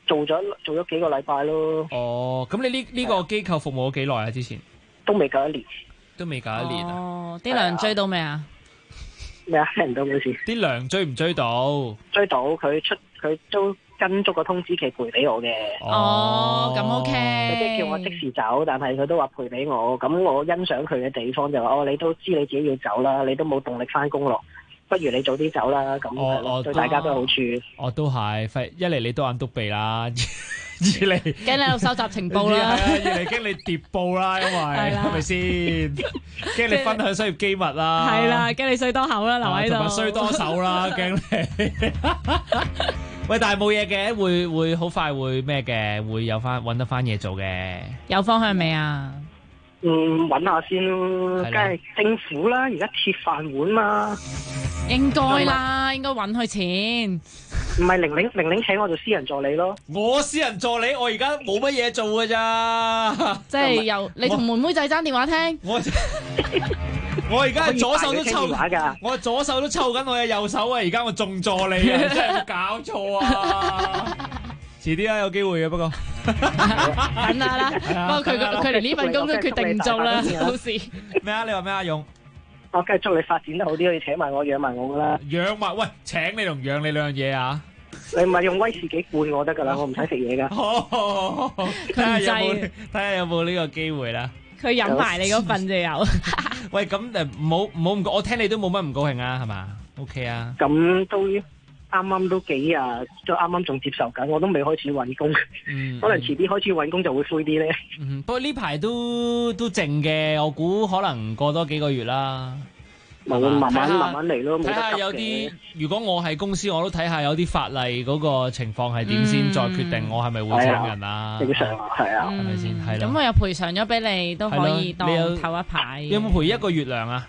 做咗幾個禮拜咯。 哦，咁你呢個機構服務咗幾耐啊？之前都未夠一年。 都未夠一年啊！ 哦，啲糧追到未啊？ 咩啊？聽唔到嗰時。 啲糧追唔追到？ 追到，佢都跟足個通知期賠俾我嘅。 哦，咁 OK。 佢即係叫我即時走，但係佢都話賠俾我。咁我欣賞佢嘅地方就話：你都知你自己要走啦，你都冇動力翻工咯，不如你早啲走啦。咁對大家都有好處。 我都係，一嚟你都眼篤鼻啦。二嚟驚你喺度收集情報啦， 二嚟驚你諜報啦，因為係咪先？驚你分享商業機密啦， 係啦，驚你衰多口啦，留喺度， 同埋衰多手啦，驚你。喂，但係冇嘢嘅，會好快會咩嘅，會有翻揾得翻嘢做嘅。 有方向未啊？ 揾下先咯，梗係政府啦，而家鐵飯碗嘛。 應該啦，應該揾佢錢。 唔係玲請我做私人助理咯。 我私人助理，我而家冇乜嘢做㗎咋。 即係由你同妹妹仔爭電話聽。 我而家左手都抽，我左手都抽緊我嘅右手啊！而家我仲助理啊，真係冇搞錯啊！遲啲啦，有機會嘅，不過等下啦。不過佢連呢份工都決定唔做啦，到時咩啊？你話咩啊？勇， 我梗係祝你發展得好啲，可以請埋我養埋我噶啦。 養埋喂，請你同養你兩樣嘢啊！ 你唔係用威士忌灌我得噶啦，我唔使食嘢噶。 睇下有冇呢個機會啦。 佢飲埋你嗰份就有。 喂，咁唔好唔高，我聽你都冇乜唔高興啊，係嘛 ？OK 啊。 咁都啱啱都幾日，都啱啱仲接受緊，我都未開始揾工。可能遲啲開始揾工就會灰啲咧。 不過呢排都靜嘅，我估可能過多幾個月啦。 慢慢嚟咯。 睇下有啲，如果我係公司，我都睇下有啲法例嗰個情況係點先，再決定我係咪會請人啊？ 正常啊，係啊， 係咪先？係啦。 咁我又賠償咗俾你，都可以當頭一排。 有冇賠1個月糧啊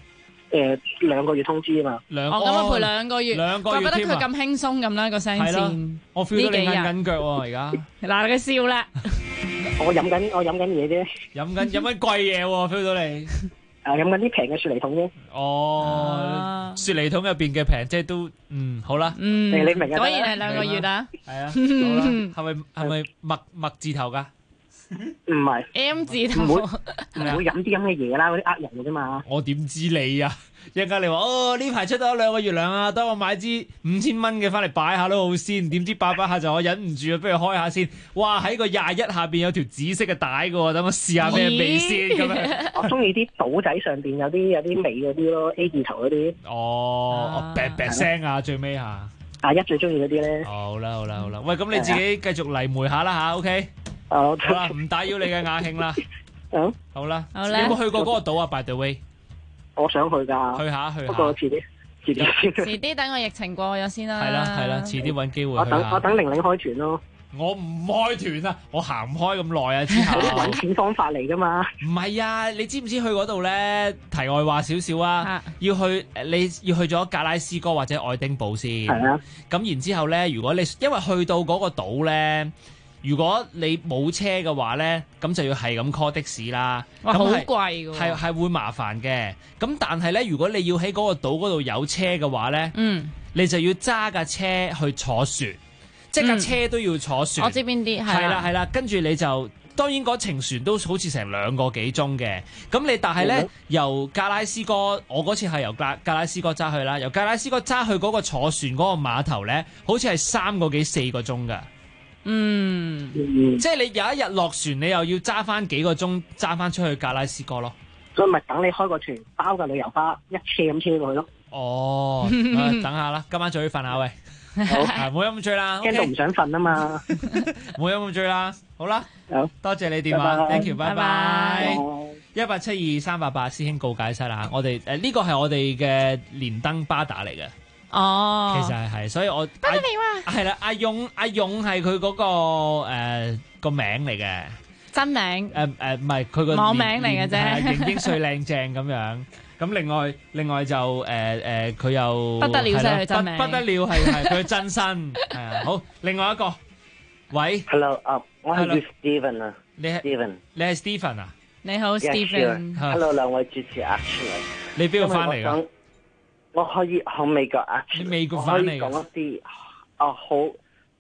？2個月通知啊嘛。 咁啊賠2個月。怪不得佢咁輕鬆咁啦個聲線。 我 feel 到你緊緊腳喎而家。 嗱，佢笑啦。 我飲緊嘢啫。 飲緊貴嘢喎 feel 到你。 飲緊啲平嘅雪梨桶啫。 哦，雪梨桶入邊嘅平，即係都好啦。 你明啊？ 果然係2個月啊。 係啊。係咪麥字頭㗎？ 唔係 M 字頭。 唔會飲啲咁嘅嘢啦，嗰啲呃人嘅啫嘛。 我點知你啊？一陣間你話呢排出咗2個月糧啊，等我買支5000蚊嘅翻嚟擺下都好先。點知擺下就我忍唔住啊，不如開下先。哇！喺個21下邊有條紫色嘅帶嘅喎，等我試下咩味先咁樣。 我中意啲島仔上邊有啲味嗰啲咯 ，A 字頭嗰啲。 哦，噥聲啊，最尾下。 一最中意嗰啲咧。 好啦。喂，咁你自己繼續嚟媒下啦吓 OK。好啦，唔打擾你嘅雅興啦。好啦。你有冇去過嗰個島啊 ？By the way。 我想去噶， 去下。 不過遲啲先。 遲啲等個疫情過咗先啦。 係啦，遲啲揾機會去下。 我等玲玲開團咯。 我唔開團啊，我行唔開咁耐啊。之後揾錢方法嚟噶嘛？ 唔係啊，你知唔知去嗰度咧？題外話少少啊，你要去咗格拉斯哥或者愛丁堡先。 係啊。 咁然之後咧，如果你因為去到嗰個島咧。如果你冇車嘅話呢，咁就要係咁 call 的士啦。 哇，好貴㗎喎！ 係會麻煩嘅。咁但係呢，如果你要喺嗰個島嗰度有車嘅話呢，你就要揸架車去坐船，即係架車都要坐船。 我知邊啲係啦，跟住你就當然嗰程船都好似成2個幾鐘嘅。咁你但係呢，由格拉斯哥，我嗰次係由格拉斯哥揸去啦，由格拉斯哥揸去嗰個坐船嗰個碼頭呢，好似係3個幾4個鐘㗎。即係你有一日落船，你又要揸翻幾個鐘揸翻出去格拉斯哥咯。 所以咪等你開個團，包個旅遊巴一車咁車過去咯。 哦，等下啦，今晚早啲瞓下喂。好，唔好飲咁醉啦。 驚到唔想瞓啊嘛。 唔好飲咁醉啦。好啦，多謝你電話 ，thank you，拜拜。1872388師兄告解室啦。我哋呢個係我哋嘅連登巴打嚟嘅。 哦， 其實係，所以我不得了啊！ 係啦，阿勇係佢嗰個名嚟嘅， 真名唔係佢個網名嚟嘅啫， 型英帥靚正咁樣。咁另外就佢又不得了，真係真名， 不得了係佢真身係啊。好，另外一個，喂 ，Hello， 我係叫 Steven 啊， 你係 Steven 啊？ 你好 Steven，Hello 兩位主持啊， 你邊度翻嚟㗎？ 我可以喺美國啊， 你美國翻嚟可以講一啲好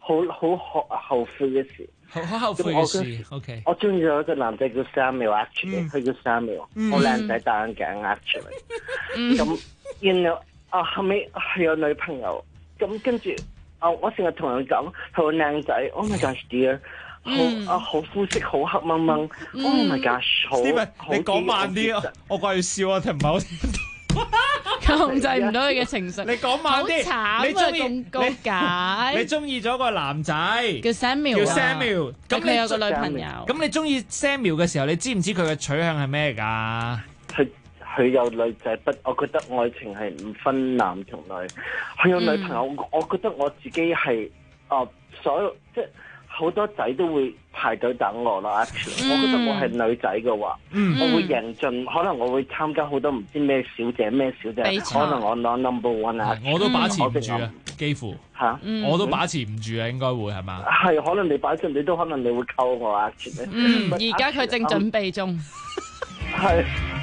後悔嘅事。 好後悔嘅事。OK。 我中意咗一個男仔叫 Samuel，actually，佢叫 Samuel，好靚仔，戴眼鏡 actually。咁然後後尾佢有女朋友，咁跟住我成日同人講佢好靚仔 ，Oh my gosh dear。好膚色，好黑掹掹。Oh my gosh， 好。 你講慢啲啊！我掛住笑啊，聽唔係好聽到。 控制唔到佢嘅情緒。 你講慢啲。 好慘啊！咁高解。 你中意咗個男仔叫 Samuel。 叫 Samuel。咁佢有個女朋友。 咁你中意 Samuel 嘅時候，你知唔知佢嘅取向係咩㗎？ 佢有女仔，不，我覺得愛情係唔分男同女。佢有女朋友，我覺得我自己係所有即係。好多仔都會排隊等我啦，我覺得我係女仔嘅話，我會贏盡，可能我會參加好多唔知咩小姐，可能我攞 number one 啊， 我都把持唔住啊，幾乎嚇， 我都把持唔住啊，應該會係嘛？ 係，可能你把持，你都可能你會溝我啊， 而家佢正準備中， 係，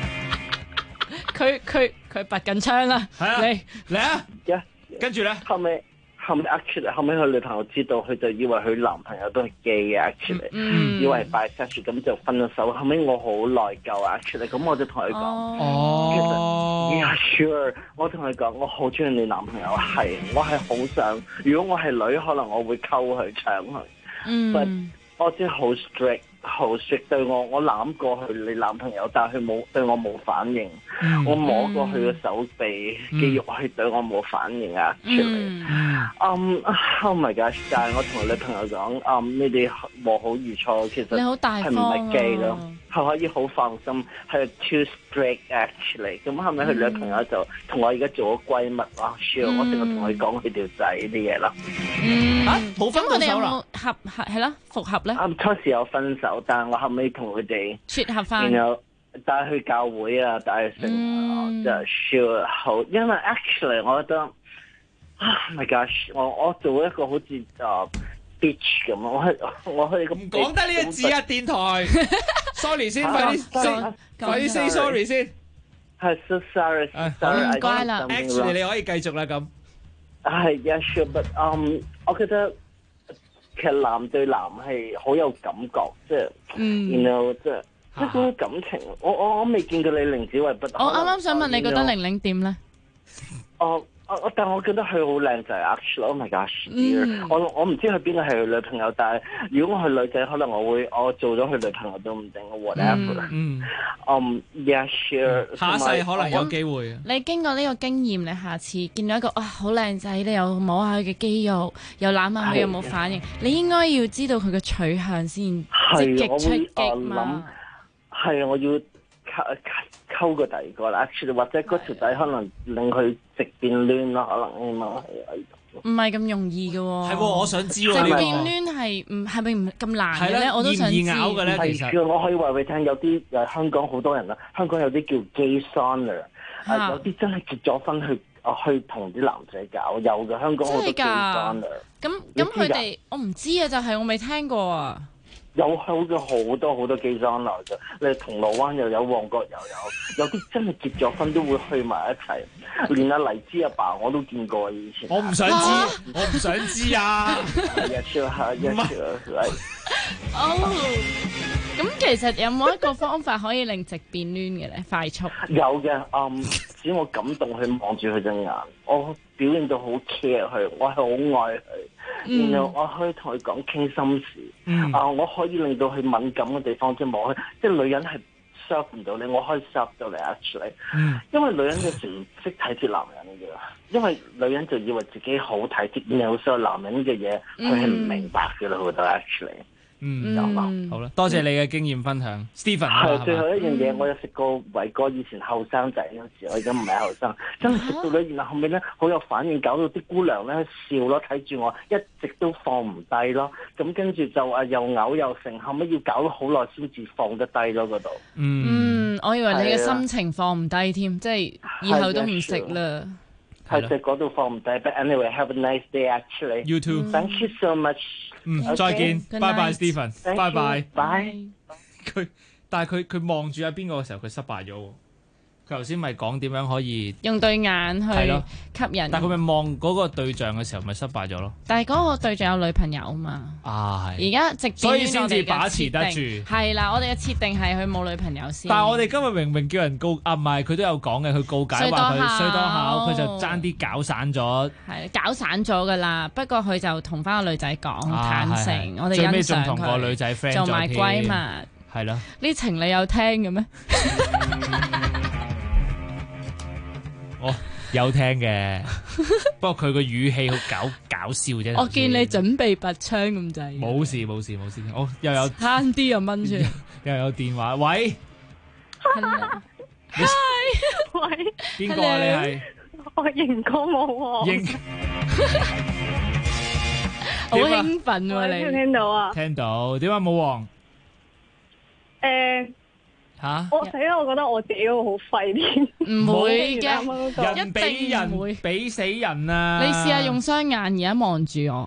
佢拔緊槍啦， 嚟啊，跟住咧， 後尾佢女朋友知道，佢就以為佢男朋友都係 gay 嘅 actually，以為係 bisexual，咁就分咗手。後尾我好內疚 actually，咁我就同佢講，其實 yeah sure， 我同佢講，我好中意你男朋友，我係好想，如果我係女，可能我會溝佢搶佢，but 我真係好 strict 對我攬過去你男朋友，但係佢對我冇反應。我摸過佢嘅手臂肌肉，佢對我冇反應啊！出嚟，Oh my gosh！ 但係我同我女朋友講，你哋和好如初，其實你好大方係唔係 gay 咯？係可以好放心，係 too strict actually。咁後尾佢女朋友就同我而家做咗閨蜜啊 sure， 我成日同佢講佢條仔啲嘢啦。 冇分到手啦， 係啦，復合咧？ 初時有分手，但係我後尾同佢哋撮合翻。 然後帶去教會啊，帶去成就 sure 好，因為 actually 我覺得，Oh my gosh， 我做一個好似bitch 咁，我可以咁。 唔講得呢個字啊，電台。Sorry 先，快啲 say sorry 先。 係 so sorry， 唔該啦。 Actually 你可以繼續啦咁。 係 yeah sure，but 我覺得其實男對男係好有感覺，即係，然後即係。即係嗰種感情，我未見過你凌子維不。 我啱啱想問你覺得玲玲點咧？ 但我覺得佢好靚仔 actually， Oh my gosh，我唔知佢邊個係佢女朋友，但係如果我係女仔，可能我做咗佢女朋友都唔定 whatever。Yeah sure， 下一世可能有機會。 你經過呢個經驗，你下次見到一個好靚仔，你又摸下佢嘅肌肉，又攬下佢，有冇反應？你應該要知道佢嘅取向先，積極出擊嘛。 係啊，我要溝個第二個啦，或者嗰條仔可能令佢直變攣咯，可能希望係唔係咁容易嘅喎。 係喎，我想知喎。 直變攣係咪唔咁難嘅咧？我都想知。易咬嘅咧， 其實我可以話俾你聽，有啲香港好多人啦，香港有啲叫 gay sauna，有啲真係結咗婚去同啲男仔搞，有嘅香港好多 gay sauna。 咁佢哋我唔知啊，就係我未聽過啊。 有好多基裝樓嘅，你銅鑼灣又有，旺角又有啲真係結咗婚都會去埋一齊，連阿黎姿阿爸我都見過以前。 我唔想知，我唔想知啊！ 咁其實有冇一個方法可以令直變攣嘅咧？快速有嘅，只要我感動佢望住佢隻眼，我表現到好 care 佢，我係好愛佢，然後我可以同佢講傾心事，我可以令到佢敏感嘅地方即係摸佢，即係女人係 serve 唔到你，我可以 serve 到你 actually，因為女人有時唔識體貼男人嘅，因為女人就以為自己好體貼，然後所有男人嘅嘢佢係唔明白嘅啦，我覺得 actually。 好啦，多謝你嘅經驗分享 ，Stephen。 係最後一樣嘢，我有食過偉哥以前後生仔嗰時，我而家唔係後生，真係食到咧，然後後尾咧好有反應，搞到啲姑娘咧笑咯，睇住我一直都放唔低咯，咁跟住就又嘔又成，後尾要搞咗好耐先至放得低咯嗰度。 我以為你嘅心情放唔低添，即係以後都唔食啦。 係食嗰度放唔低 ，but anyway，have a nice day actually。 You too。 Thank you so much。 再見，拜拜 Stephen，拜拜。 拜。 但係佢望住喺邊個嘅時候，佢失敗咗。 佢頭先咪講點樣可以用對眼去吸引， 但佢咪望嗰個對象嘅時候咪失敗咗咯。 但係嗰個對象有女朋友啊嘛。 係。 而家直所以先至把持得住。 係啦，我哋嘅設定係佢冇女朋友先。 但係我哋今日明明叫人告唔係佢都有講嘅，佢告解話佢衰多口，佢就爭啲搞散咗。 係搞散咗㗎啦，不過佢就同翻個女仔講坦誠，我哋欣賞佢。 最尾仲同個女仔 friend 做埋閨蜜。 係咯。 呢情你有聽嘅咩？ 我有聽嘅，不過佢個語氣好搞笑啫。 我見你準備拔槍咁滯。 冇事，我又有慳啲又掹住， 又有電話。喂， 喂， 邊個啊？你係我認過冇喎。 好興奮喎！你聽唔聽到啊？ 聽到。點解冇王？ 我死啦！我覺得我自己會好廢添， 唔會嘅， 人比人比死人啊！ 你試下用雙眼而家望住我，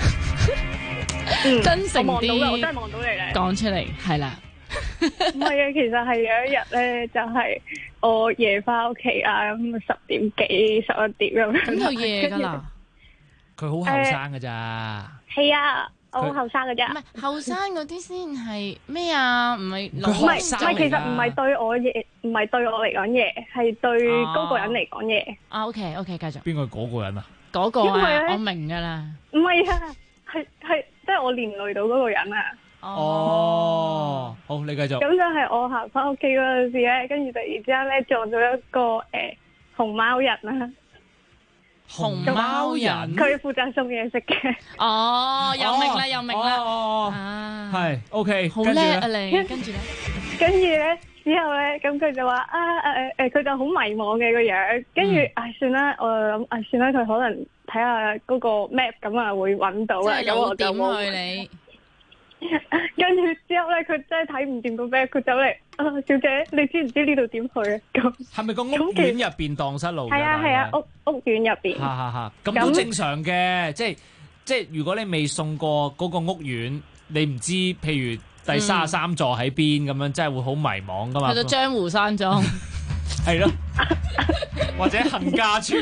真誠啲， 我真係望到你咧， 講出嚟係啦。 唔係啊，其實係有一日咧，就係我夜翻屋企啊，咁10點幾11點咁樣， 咁就夜㗎啦。 佢好後生㗎咋？ 係啊。我好後生嘅啫， 唔係後生嗰啲先係咩啊？唔係老唔係，其實唔係對我嘢，唔係對我嚟講嘢，係對嗰個人嚟講嘢。 OK，繼續。 邊個嗰個人啊？ 嗰個啊，我明㗎啦。 唔係啊，係即係我連累到嗰個人啊。 哦，好，你繼續。 咁就係我行翻屋企嗰陣時咧，跟住突然之間咧撞到一個熊貓人啊。 熊貓人， 佢負責送嘢食嘅。 哦，又明啦。 係 OK， 好叻啊你。跟住咧之後咧，咁佢就話佢就好迷茫嘅個樣。跟住算啦，我就諗算啦，佢可能睇下嗰個 map 咁啊會揾到啊。咁我就冇去你。 跟住之後咧，佢真係睇唔掂個 map，佢走嚟小姐，你知唔知呢度點去啊？咁係咪個屋苑入邊蕩失路？ 係啊，屋苑入邊。 咁都正常嘅，即係如果你未送過嗰個屋苑，你唔知譬如第33座喺邊咁樣，真係會好迷茫噶嘛。 去到江湖山莊， 係咯，或者杏家村，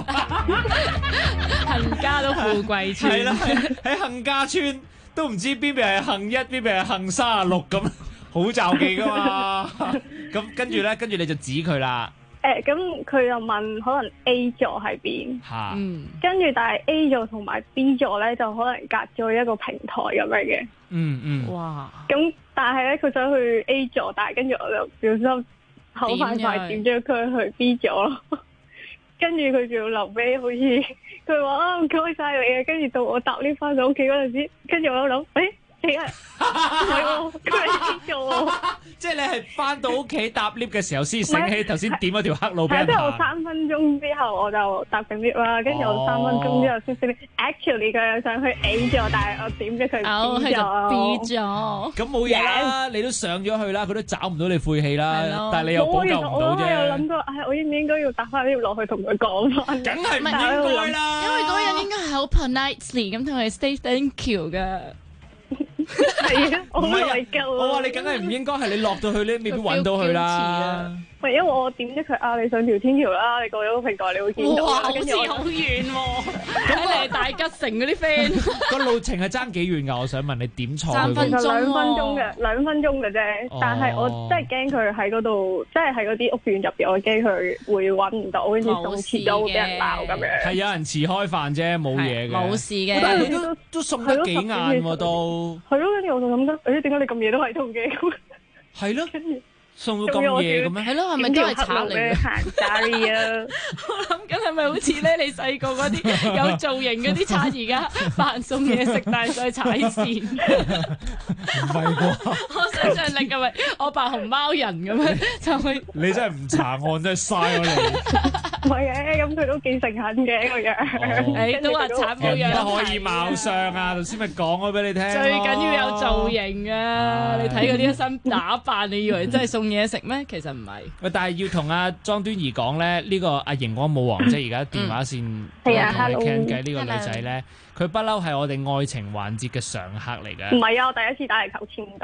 杏家都富貴村。 係啦，喺杏家村。都唔知邊邊係杏1，邊邊係杏36咁，好罩忌噶嘛。咁跟住你就指佢啦。 咁佢就問可能 A 座喺邊？跟住但係 A 座同埋 B 座咧就可能隔咗一個平台咁樣嘅。 哇！ 咁但係咧佢想去 A 座，但係跟住我就小心口快點咗佢去 B 座咯。跟住佢仲要留俾好似佢話唔該晒你啊，跟住到我搭 lift 翻到屋企嗰陣時，跟住我諗死啊，唔係喎，佢係 A 座喎。 即係你係翻到屋企搭 lift 嘅時候先醒起頭先點咗條黑路俾人行。 即係我3分鐘之後我就搭緊 lift 啦，跟住我3分鐘之後先醒。Actually 佢想去 A 座，但係我點咗佢 B 座。 B 座。 咁冇嘢啦，你都上咗去啦，佢都找唔到你晦氣啦。但係你又補救唔到啫。 我有諗過，我應唔應該要搭翻 lift 落去同佢講翻？ 梗係唔應該啦， 因為嗰個人應該係好 politely 咁同佢 say thank you 噶。 係啊，我好內疚啊！ 我話你梗係唔應該係你落到去咧，未必揾到佢啦。 因為我點咗佢啊，你上條天橋啦，你過咗個平台你會見到。 哇，好似好遠喎！睇嚟係大吉城嗰啲 friend。 個路程係爭幾遠㗎？我想問你點錯 ？2分鐘嘅啫。但係我真係驚佢喺嗰度，即係喺嗰啲屋苑入邊，我驚佢會揾唔到，跟住送遲咗會俾人鬧咁樣。 係有人遲開飯啫，冇嘢嘅。 冇事嘅。 但係你都送得幾晏喎都。 係咯，跟住我就諗緊，點解你咁夜都喺度嘅？ 係咯。送到咁夜嘅咩？ 係咯，係咪都係賊嚟嘅？ 行街啊！ 我諗緊係咪好似咧？你細個嗰啲有造型嗰啲賊，而家扮送嘢食，但係再踩線。 唔係啩？ 我想象力係咪我扮熊貓人咁樣就去？ 你真係唔查案，真係嘥咗你。 唔係嘅，咁佢都幾誠懇嘅個樣。 你都話賊冇樣， 不可以貌相啊！頭先咪講咗俾你聽。 最緊要有造型啊！你睇嗰啲一身打扮，你以為真係送嘢食咩？其實唔係。喂，但係要同阿莊端儀講咧，呢個阿熒光舞王，即係而家電話線同你傾偈呢個女仔咧，佢不嬲係我哋愛情環節嘅常客嚟嘅。 唔係啊，我第一次打嚟求簽到。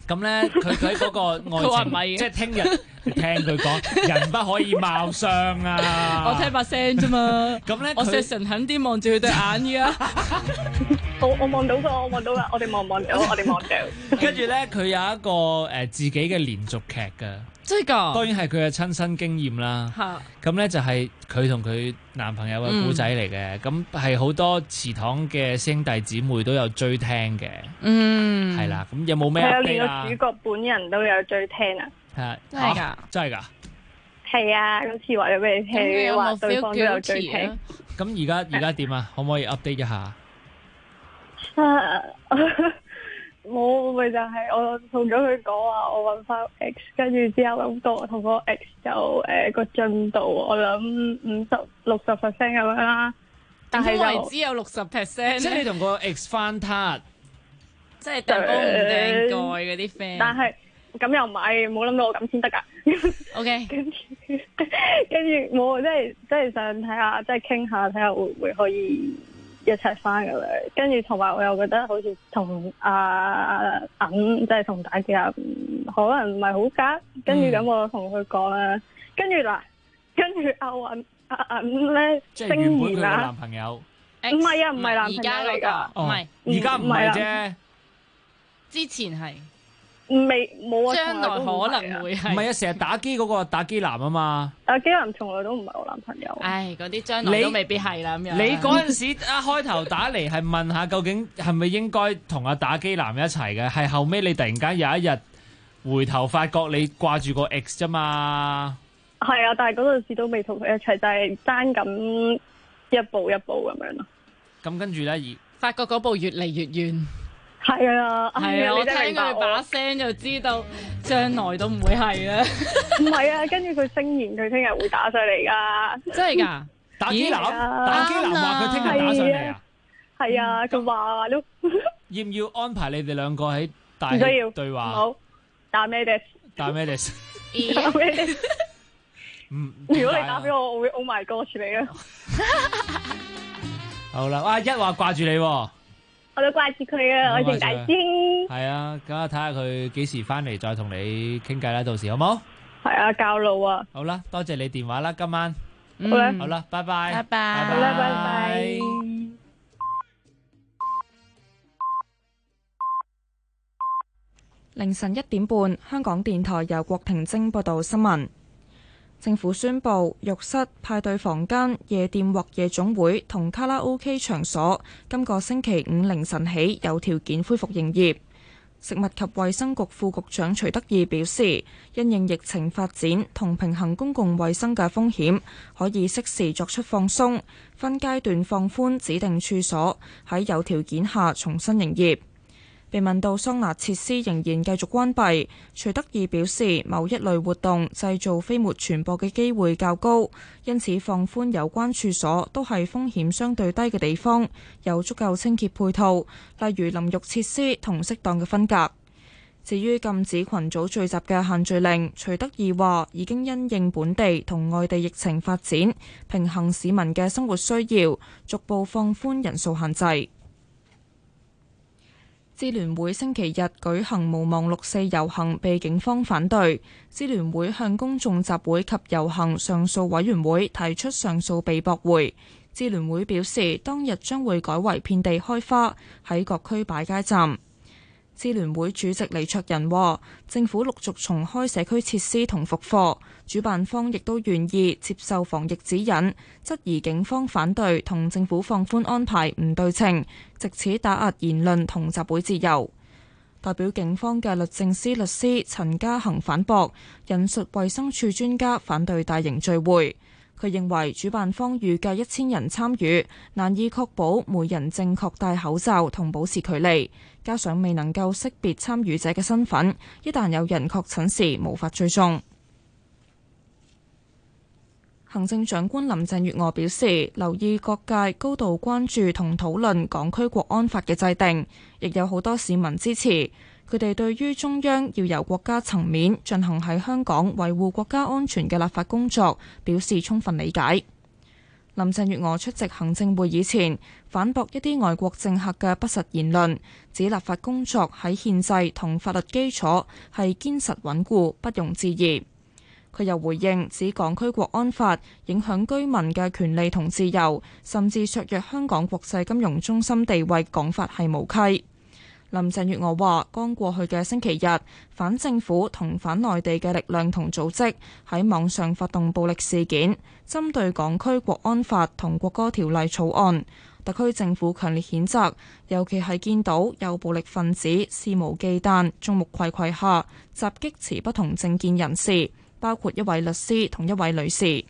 咁咧，佢喺嗰個佢話唔係嘅愛情，即係聽日聽佢講，人不可以貌相啊！ 我聽把聲啫嘛。 咁咧， 我實誠懇啲望住佢對眼嘅。 我望到㗎，我哋望到，我哋望到。 跟住咧，佢有一個自己嘅連續劇㗎。 真係㗎？ 當然係佢嘅親身經驗啦。咁咧就係佢同佢男朋友嘅故仔嚟嘅，咁係好多祠堂嘅兄弟姊妹都有追聽嘅。係啦，咁有冇咩 update 啊？ 連個主角本人都有追聽啊！ 係真係㗎？ 真係㗎？係啊，咁次話咗俾你聽，話對方都有追聽。 咁而家點啊？可唔可以 update 一下？ 我咪就係我同咗佢講話，我揾翻 X， 跟住之後咁我同個 X 就個進度，我諗50-60% 咁樣啦。但係就只有60%， 即係你同個 X 翻撻， 即係掟煲唔掟蓋嗰啲 friend。 但係咁又唔係，冇諗到我咁先得㗎。 OK， 跟住我真係想睇下，即係傾下睇下會唔會可以一齊翻咁樣，跟住同埋我又覺得好似同阿銀即係同大姐可能唔係好夾，跟住咁我同佢講啦，跟住阿銀咧即係原本佢嘅聲言啊男朋友， 唔係啊，唔係男朋友嚟㗎， 唔係而家唔係啫， 之前係冇啊， 將來可能會係唔係啊？成日打機嗰個打機男啊嘛， 打機男從來都唔係我男朋友。 唉，嗰啲將來都未必係啦咁樣。 你嗰陣時一開頭打嚟係問下究竟係咪應該同阿打機男一齊嘅，係後尾你突然間有一日回頭發覺你掛住個 X 啫嘛。 係啊，但係嗰陣時都未同佢一齊，就係爭緊一步一步咁樣咯。 咁跟住咧， 發覺嗰步越嚟越遠。 係啊， 係啊，我聽佢把聲就知道將來都唔會係啦。 唔係啊，跟住佢聲言佢聽日會打上嚟噶。 真係㗎？ 打機男話佢聽日打上嚟啊？ 係啊，佢話咯。 要唔要安排你哋兩個喺大唔需要對話？ 好，打咩的？ 打咩的？ 打咩的？如果你打俾我，我會 Oh my God 你啊！ 好啦，哇！一話掛住你喎。 我都掛住佢啊，我成大師。 係啊，咁啊睇下佢幾時翻嚟再同你傾偈啦，到時好冇？ 係啊，教路啊。 好啦，多謝你電話啦，今晚。 好啦， 好啦，拜拜。 拜拜。 好啦，拜拜。 凌晨1點半，香港電台由郭婷晶報道新聞。政府宣布，浴室、派對房間、夜店或夜總會同卡拉 OK 場所今個星期五凌晨起有條件恢復營業。食物及衛生局副局長徐德義表示，因應疫情發展同平衡公共衛生嘅風險，可以適時作出放鬆，分階段放寬指定處所喺有條件下重新營業。被問到桑拿設施仍然繼續關閉，徐德義表示某一類活動製造飛沫傳播嘅機會較高，因此放寬有關處所都係風險相對低嘅地方，有足夠清潔配套，例如淋浴設施同適當嘅分隔。至於禁止群組聚集嘅限聚令，徐德義話已經因應本地同外地疫情發展，平衡市民嘅生活需要，逐步放寬人數限制。支聯會星期日舉行無望六四遊行，被警方反對。支聯會向公眾集會及遊行上訴委員會提出上訴被駁回。支聯會表示，當日將會改為遍地開花，喺各區擺街站。支聯會主席李卓人話，政府陸續重開社區設施同復課，主辦方亦都願意接受防疫指引，質疑警方反對同政府放寬安排唔對稱，藉此打壓言論同集會自由。代表警方嘅律政司律師陳家恒反駁，引述衛生署專家反對大型聚會。佢認為主辦方預計1000人參與，難以確保每人正確戴口罩同保持距離，加上未能夠識別參與者嘅身份，一旦有人確診時無法追蹤。行政長官林鄭月娥表示，留意各界高度關注同討論港區國安法嘅制定，亦有好多市民支持。佢哋對於中央要由國家層面進行喺香港維護國家安全嘅立法工作表示充分理解。 林鄭月娥出席行政會議前，反駁一啲外國政客嘅不實言論，指立法工作喺憲制同法律基礎係堅實穩固，不容置疑。佢又回應指港區國安法影響居民嘅權利同自由，甚至削弱香港國際金融中心地位，講法係無稽。林鄭月娥話：剛過去嘅星期日，反政府同反內地嘅力量同組織喺網上發動暴力事件，針對港區國安法同國歌條例草案。特區政府強烈譴責，尤其係見到有暴力分子肆無忌憚、眾目睽睽下襲擊持不同政見人士，包括一位律師同一位女士。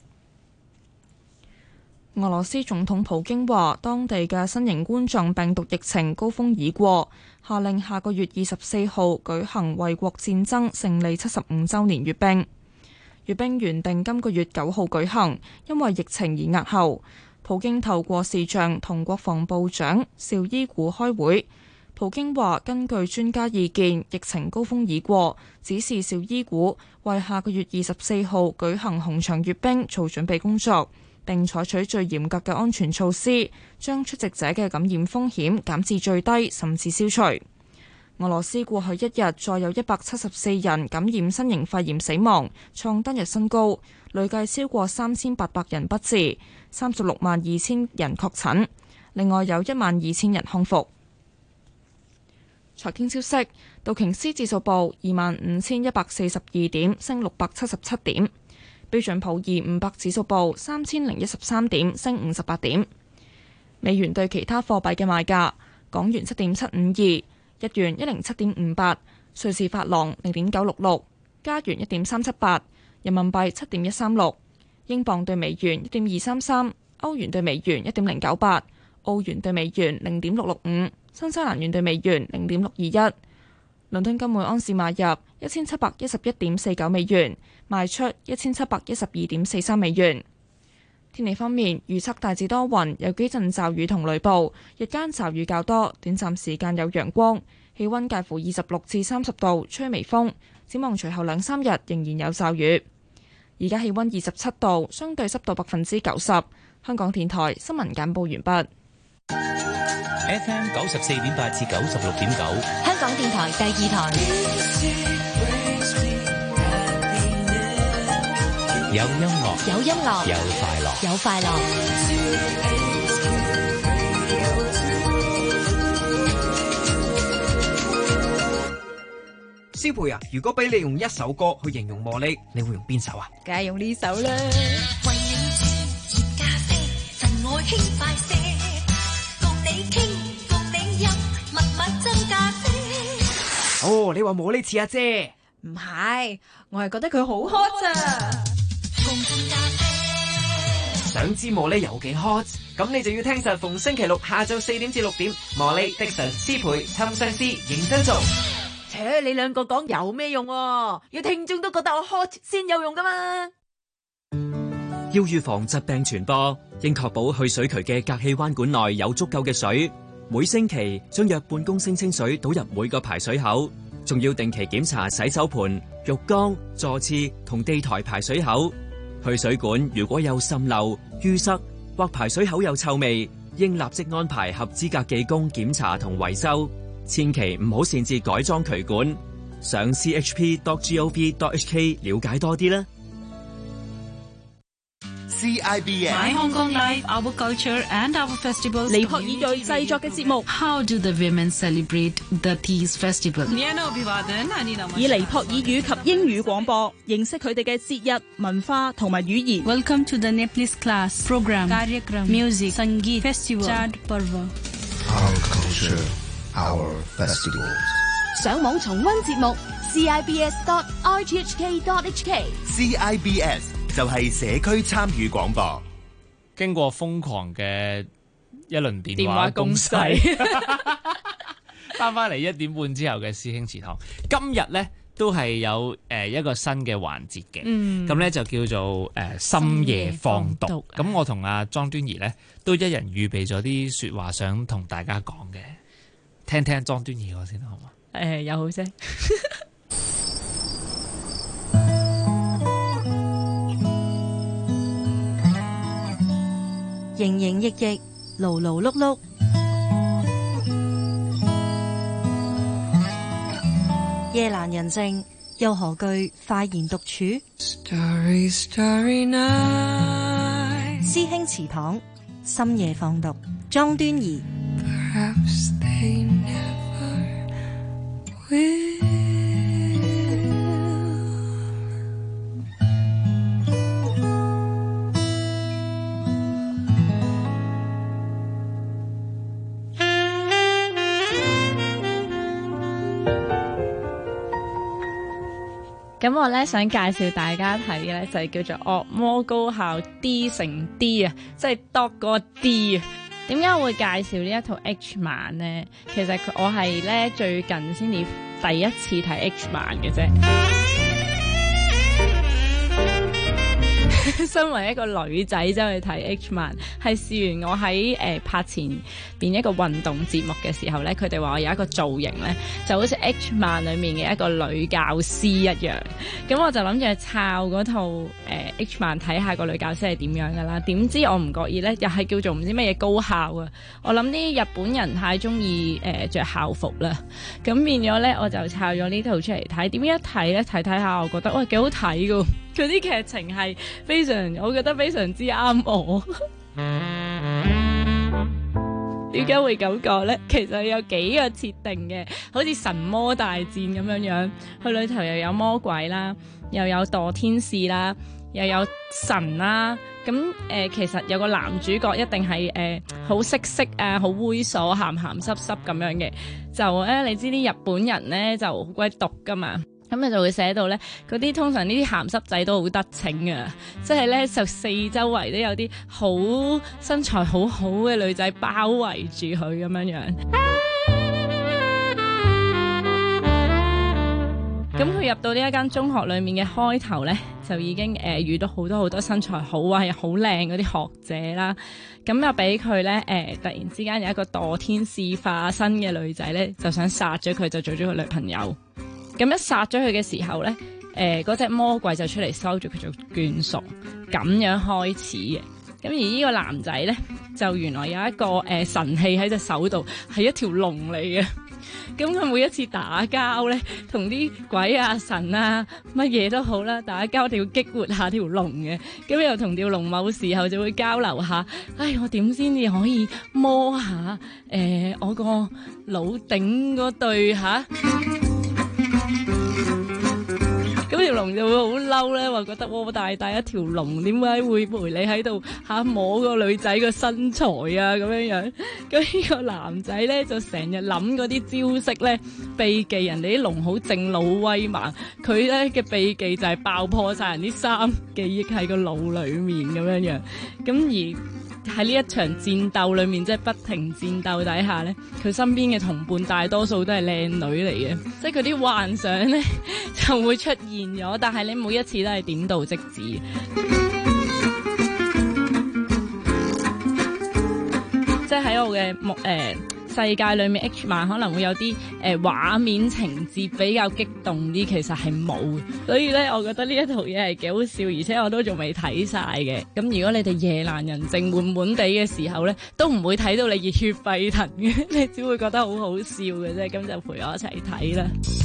俄羅斯總統普京話，當地嘅新型冠狀病毒疫情高峰已過，下令下個月24號舉行衛國戰爭勝利75週年閱兵。閱兵原定今個月9號舉行，因為疫情而押後。普京透過視像同國防部長紹伊古開會。普京話，根據專家意見，疫情高峰已過，指示紹伊古為下個月24號舉行紅場閱兵做準備工作，並採取最嚴格嘅安全措施，將出席者嘅感染風險減至最低，甚至消除。俄羅斯過去一日再有174人感染新型肺炎死亡，創單日新高，累計超過3800人不治，362000人確診，另外有12000人康復。財經消息，道瓊斯指數報25142點，升677點。標準普爾500指數報3013點，升58點。美元對其他貨幣嘅賣價：港元7.752，日元107.58，瑞士法郎0.966，加元1.378，人民幣7.136，英鎊對美元1.233，歐元對美元1.098，澳元對美元0.665，新西蘭元對美元0.621。倫敦金每盎司買入1711.49美元，賣出1712.43美元。天氣方面，預測大致多雲，有幾陣驟雨同雷暴，日間驟雨較多，短暫時間有陽光，氣溫介乎26至30度，吹微風。展望隨後2-3日仍然有驟雨。而家氣溫27度，相對濕度90%。香港電台新聞簡報完畢。 FM 94.8至96.9， 香港電台第2台。 有音樂， 有音樂， 有快樂， 有快樂。 蕭培啊，如果俾你用一首歌去形容茉莉，你會用邊首啊？ 梗係用呢首啦。 為你煮熱咖啡，份愛輕快些，共你傾，共你飲，蜜蜜斟咖啡。 哦，你話茉莉似阿姐？ 唔係，我係覺得佢好 hot 咋。 想知茉莉有幾 hot？咁你就要聽實逢星期六下晝4點至6點，茉莉、的神、師培、侵相思認真做。 切，你兩個講有咩用啊？要聽眾都覺得我 hot 先有用噶嘛。 要預防疾病傳播，應確保去水渠嘅隔氣彎管內有足夠嘅水。每星期將約半公升清水倒入每個排水口，仲要定期檢查洗手盆、浴缸、座廁同地台排水口。去水管如果有滲漏、淤塞或排水口有臭味，應立即安排合資格技工檢查同維修。千祈唔好擅自改裝渠管。上 chp.gov.hk 了解多啲啦。 CIBS My Hong Kong Life, Our Culture and Our Festivals。 尼泊爾裔製作嘅節目 How do the women celebrate the Teas Festival？ 以尼泊爾語及英語廣播，認識佢哋嘅節日、文化同埋語言。 Welcome to the Nepalese class program. Music, Sangeet, Festival, Chad Parva. Our culture, our festivals。 上網重溫節目 CIBS.RTHK.HK。CIBS 就係社區參與廣播。 經過瘋狂嘅一輪電話攻勢，翻嚟1點半之後嘅師兄祠堂，今日咧都係有一個新嘅環節嘅，咁咧就叫做深夜放毒。咁我同阿莊端儀咧都一人預備咗啲説話想同大家講嘅，聽聽莊端儀我先好嘛？ 有好聲。 營營役役，勞勞碌碌。夜闌人靜，又何懼快言獨處？ Starry, starry night. 師兄祠堂，深夜放毒，莊端儀。 Perhaps they never will. 咁我咧想介紹大家睇嘅咧就係叫做惡魔高校 D 乘 D 啊，即係 dog 嗰個 D 啊。點解我會介紹呢一套 H 漫呢？其實我係咧最近先至第一次睇 H 漫嘅啫。身為一個女仔走去睇 H 漫，係試完我喺拍前邊一個運動節目嘅時候咧，佢哋話我有一個造型咧，就好似 H 漫裡面嘅一個女教師一樣。咁我就諗住去抄嗰套H 漫睇下個女教師係點樣噶啦。點知我唔覺意咧，又係叫做唔知乜嘢高校啊！我諗啲日本人太中意着校服啦，咁變咗咧我就抄咗呢套出嚟睇。點知一睇咧睇下，我覺得喂幾好睇噶。佢啲劇情係非常，我覺得非常之啱我。點解會咁講呢？其實有幾個設定嘅，好似神魔大戰咁樣樣。佢裏頭又有魔鬼啦，又有墮天使啦，又有神啦。咁其實有個男主角一定係好色啊，好猥瑣、鹹鹹濕濕咁樣嘅。就你知啲日本人呢就好鬼毒噶嘛。咁你就會寫到咧，嗰啲通常呢啲鹹濕仔都好得逞啊！即係咧就四周圍都有啲好身材好好嘅女仔包圍住佢咁樣樣。咁佢入到呢一間中學裏面嘅開頭咧，就已經遇到好多身材好啊、好靚嗰啲學者啦。咁又俾佢咧突然之間有一個墮天使化身嘅女仔咧，就想殺咗佢，就做咗佢女朋友。咁一殺咗佢嘅時候咧，嗰隻魔鬼就出嚟收住佢做眷屬，咁樣開始嘅。咁而呢個男仔咧，就原來有一個神器喺隻手度，係一條龍嚟嘅。咁佢每一次打交咧，同啲鬼啊神啊乜嘢都好啦，打交一定要激活下條龍嘅。咁又同條龍某時候就會交流下，我點先至可以摸下我個腦頂嗰對嚇？咁條龍就會好嬲咧，話覺得大一條龍，點解會陪你喺度摸個女仔個身材啊咁樣樣？咁呢個男仔咧就成日諗嗰啲招式咧，秘技。人哋啲龍好正怒威猛，佢咧嘅秘技就係爆破晒人啲衫，記憶喺個腦裏面咁樣樣。咁而喺呢一場戰鬥裏面，即係不停戰鬥底下咧，佢身邊嘅同伴大多數都係靚女嚟嘅，即係佢啲幻想咧就會出現咗，但係你每一次都係點到即止。即係喺我嘅世界裏面 H 漫可能會有啲畫面情節比較激動啲，其實係冇嘅。所以咧，我覺得呢一套嘢係幾好笑，而且我都仲未睇晒嘅。咁如果你哋夜闌人靜悶悶地嘅時候咧，都唔會睇到你熱血沸騰嘅，你只會覺得好好笑嘅啫。咁就陪我一齊睇啦。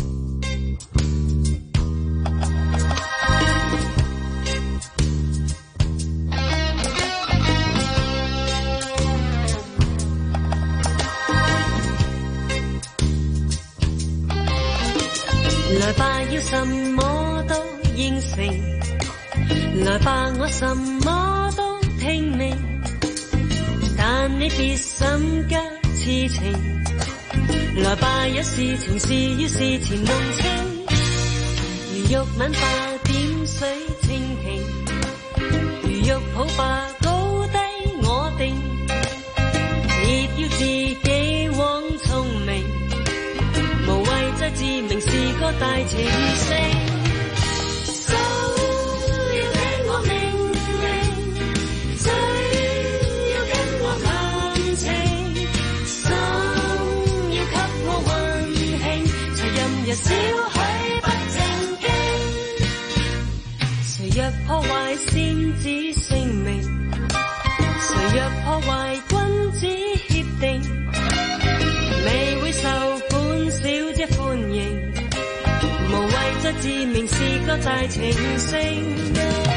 來吧，要什麼都應承，來吧，我什麼都聽命，但你別心急痴情。來吧，有事情是要事前弄清，如玉吻吧，點水蜻蜓，如玉抱吧，高低我定，別要自己枉聰明，無謂再自明是個大情聖。心要聽我命令，嘴要跟我談情，心要給我運慶，才任日少許不正經。誰若破壞先知性命，誰若破壞君子協定，未會受本小姐歡迎，無謂再自命是個大情聖。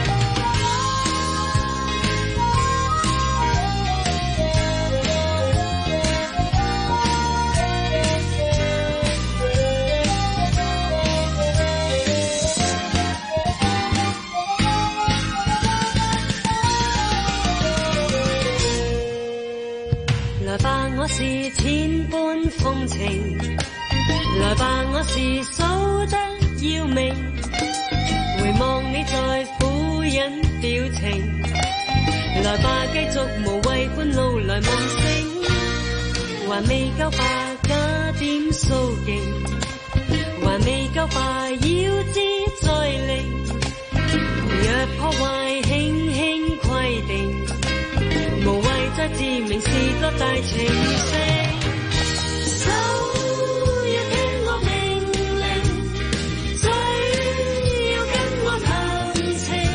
來吧，我是千般風情，來吧，我是數得要命，回望你在苦忍表情，來吧，繼續無謂半路來夢醒，還未夠吧，加點騷勁，還未夠吧，要知再令，若破壞輕輕規定，無謂再自命是個大情聖，手要聽我命令，嘴要跟我談情，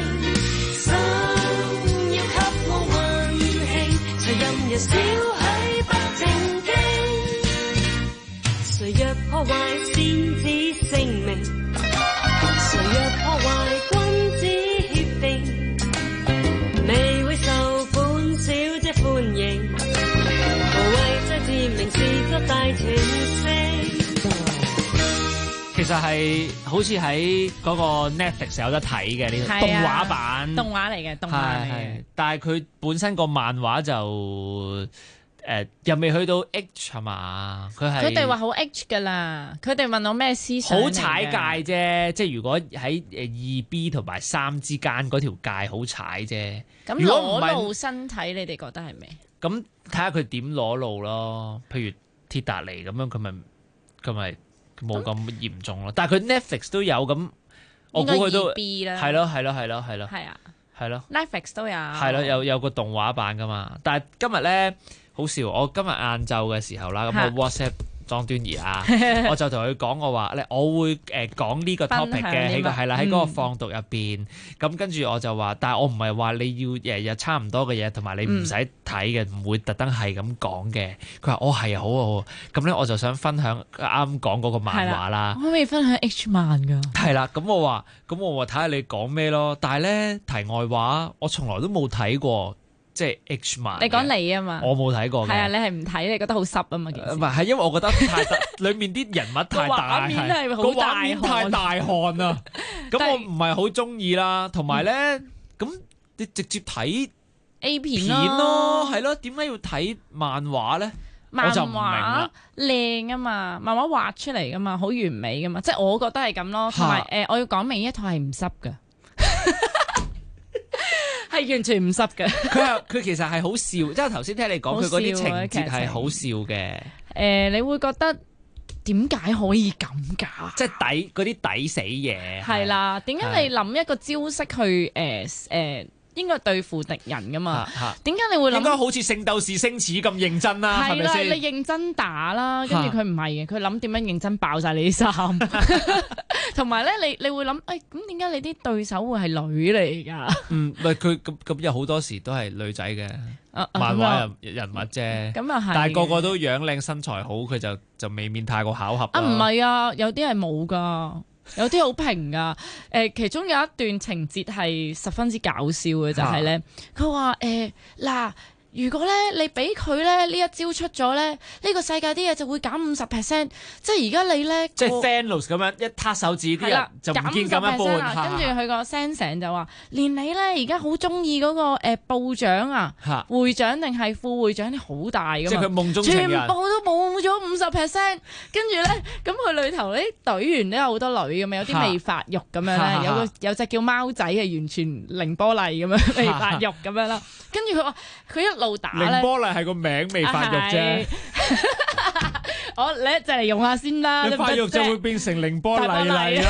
心要給我運慶，誰任人小許不正經，誰若破壞先知聲明，誰若破壞君子協定，未會受本小姐歡迎，無謂再自命是個大情聖。 其實係好似喺嗰個 Netflix 有得睇嘅呢個動畫版， 動畫嚟嘅，動畫嚟嘅。 但係佢本身個漫畫就又未去到 H 係嘛？佢哋話好 H 㗎啦，佢哋問我咩思想？ 好踩界啫，即係如果喺2B 同埋3之間嗰條界好踩啫。 咁裸露身體，你哋覺得係咩？ 咁睇下佢點裸露咯。譬如鐵達尼咁樣，佢咪冇咁嚴重咯。但係佢 Netflix 都有咁，我估佢都係咯。 係啊， 係咯 ，Netflix 都有。 係咯，有個動畫版噶嘛。但係今日咧好笑，我今日晏晝嘅時候啦，咁我 WhatsApp 莊端儀啊，我就同佢講我話咧，我會講呢個 topic 嘅喺嗰個放讀入邊。咁跟住我就話，但係我唔係話你要日日差唔多嘅嘢，同埋你唔使睇嘅，唔會特登係咁講嘅。佢話我係好啊，咁咧我就想分享啱講嗰個漫畫啦。 可唔可以分享 H 漫㗎？ 係啦，咁我話睇下你講咩咯。但係咧題外話，我從來都冇睇過。即係 H 漫， 你講你啊嘛， 我冇睇過嘅。 係啊，你係唔睇，你覺得好濕啊嘛？件事唔係因為我覺得太裡面啲人物太大， 畫面係好大汗， 太大汗啊！咁我唔係好中意啦。同埋咧，咁你直接睇 A 片咯，係咯？點解要睇漫畫咧？我就唔明啦。 靚啊嘛，漫畫畫出嚟噶嘛，好完美噶嘛，即係我覺得係咁咯。同埋我要講明呢一套係唔濕噶。係完全唔濕嘅， 佢其實係好笑，即係頭先聽你講佢嗰啲情節係好笑嘅。 你會覺得點解可以咁㗎？ 即係嗰啲抵死嘢。 係啦，點解你諗一個招式去應該對付敵人㗎嘛？點解你會諗？應該好似聖鬥士星矢咁認真啦，係咪先？ 你認真打啦，跟住佢唔係嘅，佢諗點樣認真爆晒你啲衫。同埋咧，你會諗，咁點解你啲對手會係女嚟㗎？ 唔係佢咁有好多時都係女仔嘅漫畫人物啫。咁啊係，但係個個都樣靚身材好，佢就未免太過巧合。 唔係啊，有啲係冇㗎，有啲好平㗎。其中有一段情節係十分之搞笑嘅，就係咧，佢話嗱。如果咧你俾佢咧呢一招出咗咧，呢個世界啲嘢就會減50%。即係而家你咧， 即係 Thanos 咁樣一撻手指啲人就唔見咁一半。 跟住佢個 Sensei 就話，連你咧而家好中意嗰個部長啊，會長定係副會長啲好大㗎嘛， 即係佢夢中情人， 全部都冇咗50%。跟住咧，咁佢裏頭啲隊員都有好多女㗎嘛，有啲未發育咁樣咧，有隻叫貓仔係完全零波麗咁樣未發育咁樣啦。跟住佢話佢一路打咧， 凌波麗係個名未發育啫。 我你就嚟用下先啦， 你發育就會變成凌波麗啦。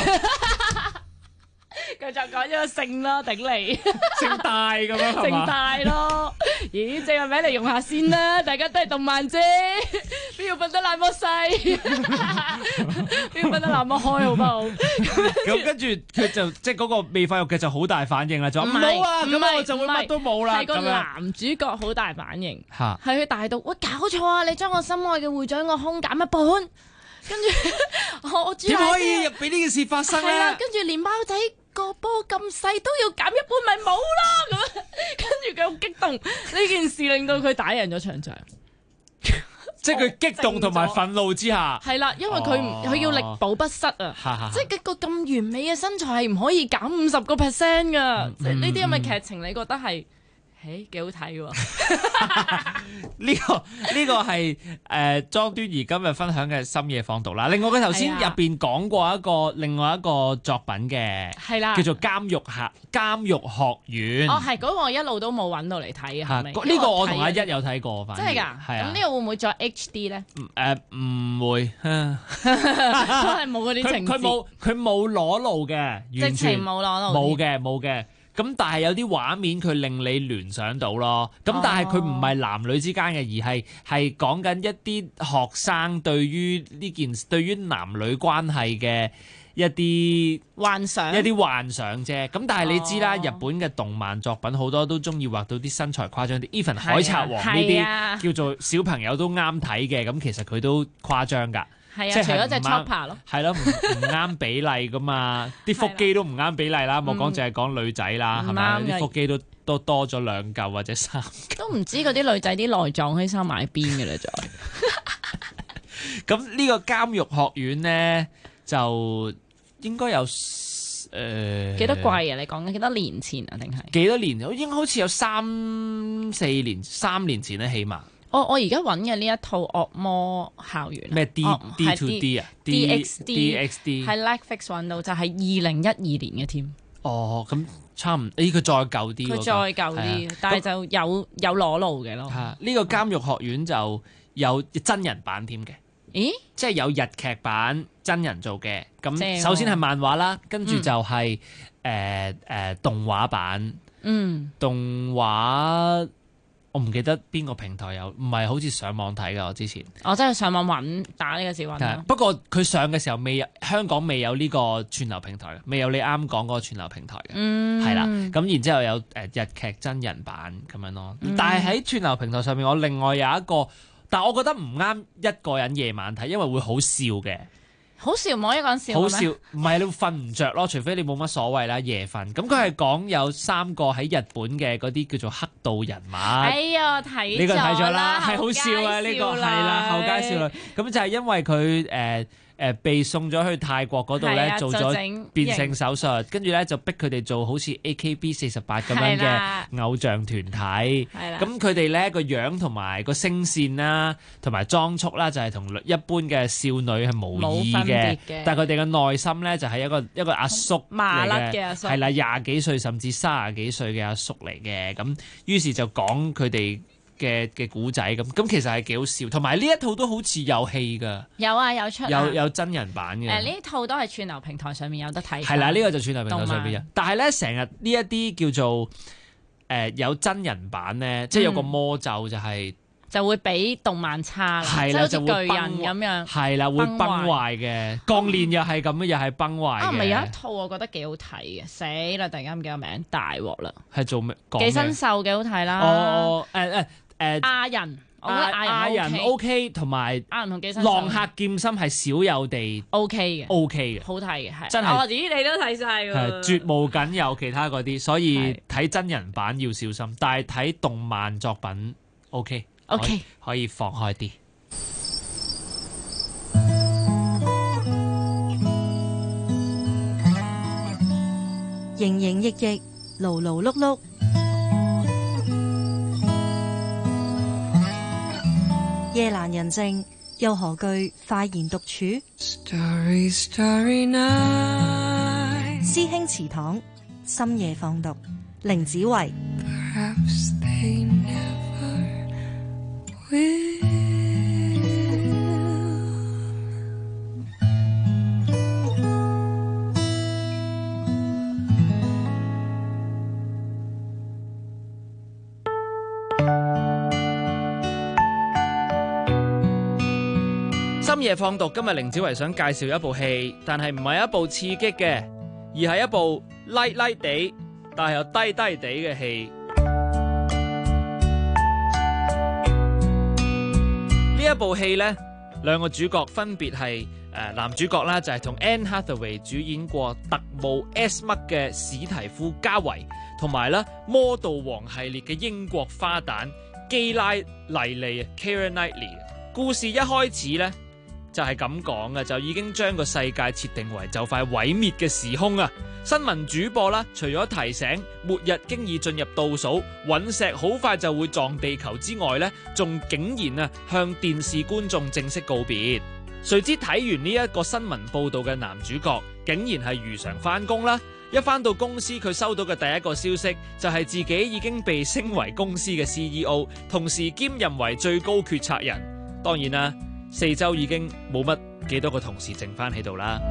佢就講咗個姓咯，頂你姓大咁樣係嘛？ 姓大咯，咦，正係名嚟用下先啦，大家都係動漫啫，邊要瞓得那麼細？邊要瞓得立開好不好？ 咁跟住佢就即係嗰個未發育嘅就好大反應啦，就話唔好啊，咁我就會乜都冇啦。 係個男主角好大反應，係佢大到喂，搞錯啊！你將我心愛嘅會長個胸減一半。跟住我點可以俾呢件事發生咧？係啦，跟住連貓仔個波咁細都要減一半，咪冇啦咁。跟住佢好激動，呢件事令到佢打贏咗場仗。 即係佢激動同埋憤怒之下， 係啦，因為佢要力保不失啊！即係一個咁完美嘅身材係唔可以減50%噶。即係呢啲咁嘅劇情，你覺得係？幾好睇喎！ 呢個係莊端儀今日分享嘅深夜放讀啦。另外佢頭先入邊講過另外一個作品嘅，係啦，叫做監獄學院。哦，係嗰個我一路都冇揾到嚟睇啊。呢個我同阿一有睇過，真係㗎。係啊。咁呢個會唔會再 HD 咧？唔會，都係冇嗰啲情節。佢冇裸露嘅，完全冇裸露。冇嘅。咁但係有啲畫面佢令你聯想到咯，咁但係佢唔係男女之間嘅，而係講緊一啲學生對於男女關係嘅一啲幻想啫。咁但係你知啦，日本嘅動漫作品好多都中意畫到啲身材誇張啲，even 海賊王呢啲叫做小朋友都啱睇嘅，咁其實佢都誇張㗎。係啊，除咗隻 Chopper 咯，係咯，唔啱比例噶嘛，啲腹肌都唔啱比例啦，冇講淨係講女仔啦，係咪？啲腹肌都多咗2嚿或者3嚿，都唔知嗰啲女仔啲內臟可以收埋喺邊嘅啦，再。咁呢個監獄學院咧，就應該有幾多季啊？你講緊幾多年前啊？定係幾多年？應該好似有3年前咧，起碼。我而家揾嘅呢一套《惡魔校園》咩 D2D 啊 DXD 喺 Netflix 揾到，就係2012年嘅添。哦，咁差唔多，佢再舊啲。佢再舊啲，但係就有裸露嘅咯。呢個監獄學院就有真人版添嘅。咦？即係有日劇版真人做嘅。咁首先係漫畫啦，跟住就係動畫版。動畫。我唔記得邊個平台有，唔係好似上網睇㗎。我之前我真係上網揾打呢個字揾。不過佢上嘅時候香港未有呢個串流平台，未有你啱講嗰個串流平台嘅，係啦。咁然之後有日劇真人版咁樣咯。但係喺串流平台上面，我另外有一個，但我覺得唔啱一個人夜晚睇，因為會好笑嘅。好笑唔可以講笑，好笑唔係你會瞓唔着咯，除非你冇乜所謂啦，夜瞓。咁佢係講有3個喺日本嘅嗰啲叫做黑道人物。哎呀，睇呢個睇咗啦，係好笑啊！呢個係啦，後街少女。咁就係因為佢被送咗去泰國嗰度咧，做咗變性手術，跟住咧就逼佢哋做好似 AKB48 咁樣嘅偶像團體。咁佢哋咧個樣同埋個聲線啦，同埋裝束啦，就係同一般嘅少女係無異嘅。但係佢哋嘅內心咧就係一個阿叔嚟嘅，係啦，20幾歲甚至30幾歲嘅阿叔嚟嘅。咁於是就講佢哋嘅古仔咁其實係幾好笑，同埋呢一套都好似有戲㗎。有啊，有出有真人版嘅。呢套都係串流平台上面有得睇。係啦，呢個就串流平台上面有。但係咧，成日呢一啲叫做有真人版咧，即係有個魔咒就會比動漫差啦，即係好似巨人咁樣。係啦，會崩壞嘅。鋼鍊又係咁嘅，又係崩壞嘅。唔係有一套我覺得幾好睇嘅，死啦！突然間唔記得名，大鑊啦。係做咩？寄生獸幾好睇啦。亞人，我覺得亞人 OK， 同埋亞人同寄生浪客劍心係少有地 OK 嘅，好睇嘅係真係。咦，你都睇晒㗎？係絕無僅有其他嗰啲，所以睇真人版要小心，但係睇動漫作品 OK， 可以放開啲。 營營役役，勞勞碌碌。夜闌人靜，又何懼快言獨處？ Starry, starry night. 師兄祠堂，深夜放讀，凌子維。Perhaps they never will. 《 深夜放讀，今日凌子維想介紹一部戲，但係唔係一部刺激嘅，而係一部 light 地，但係又低地嘅戲。呢一部戲呢，兩個主角分別係男主角啦，就係同 Anne Hathaway 主演過特務 S 乜嘅史提夫加維，同埋咧魔道王系列嘅英國花旦基拉麗莉 Keira Knightley。故事一開始呢，就係咁講嘅，就已經將個世界設定為就快毀滅嘅時空啊！新聞主播啦，除咗提醒末日經已進入倒數，隕石好快就會撞地球之外呢，仲竟然啊向電視觀眾正式告別。誰知睇完呢一個新聞報道嘅男主角，竟然係如常返工啦！一返到公司，佢收到嘅第一個消息就係自己已經被升為公司嘅 CEO， 同時兼任為最高決策人。當然啦，四周已經冇乜幾多個同事剩返喺度啦。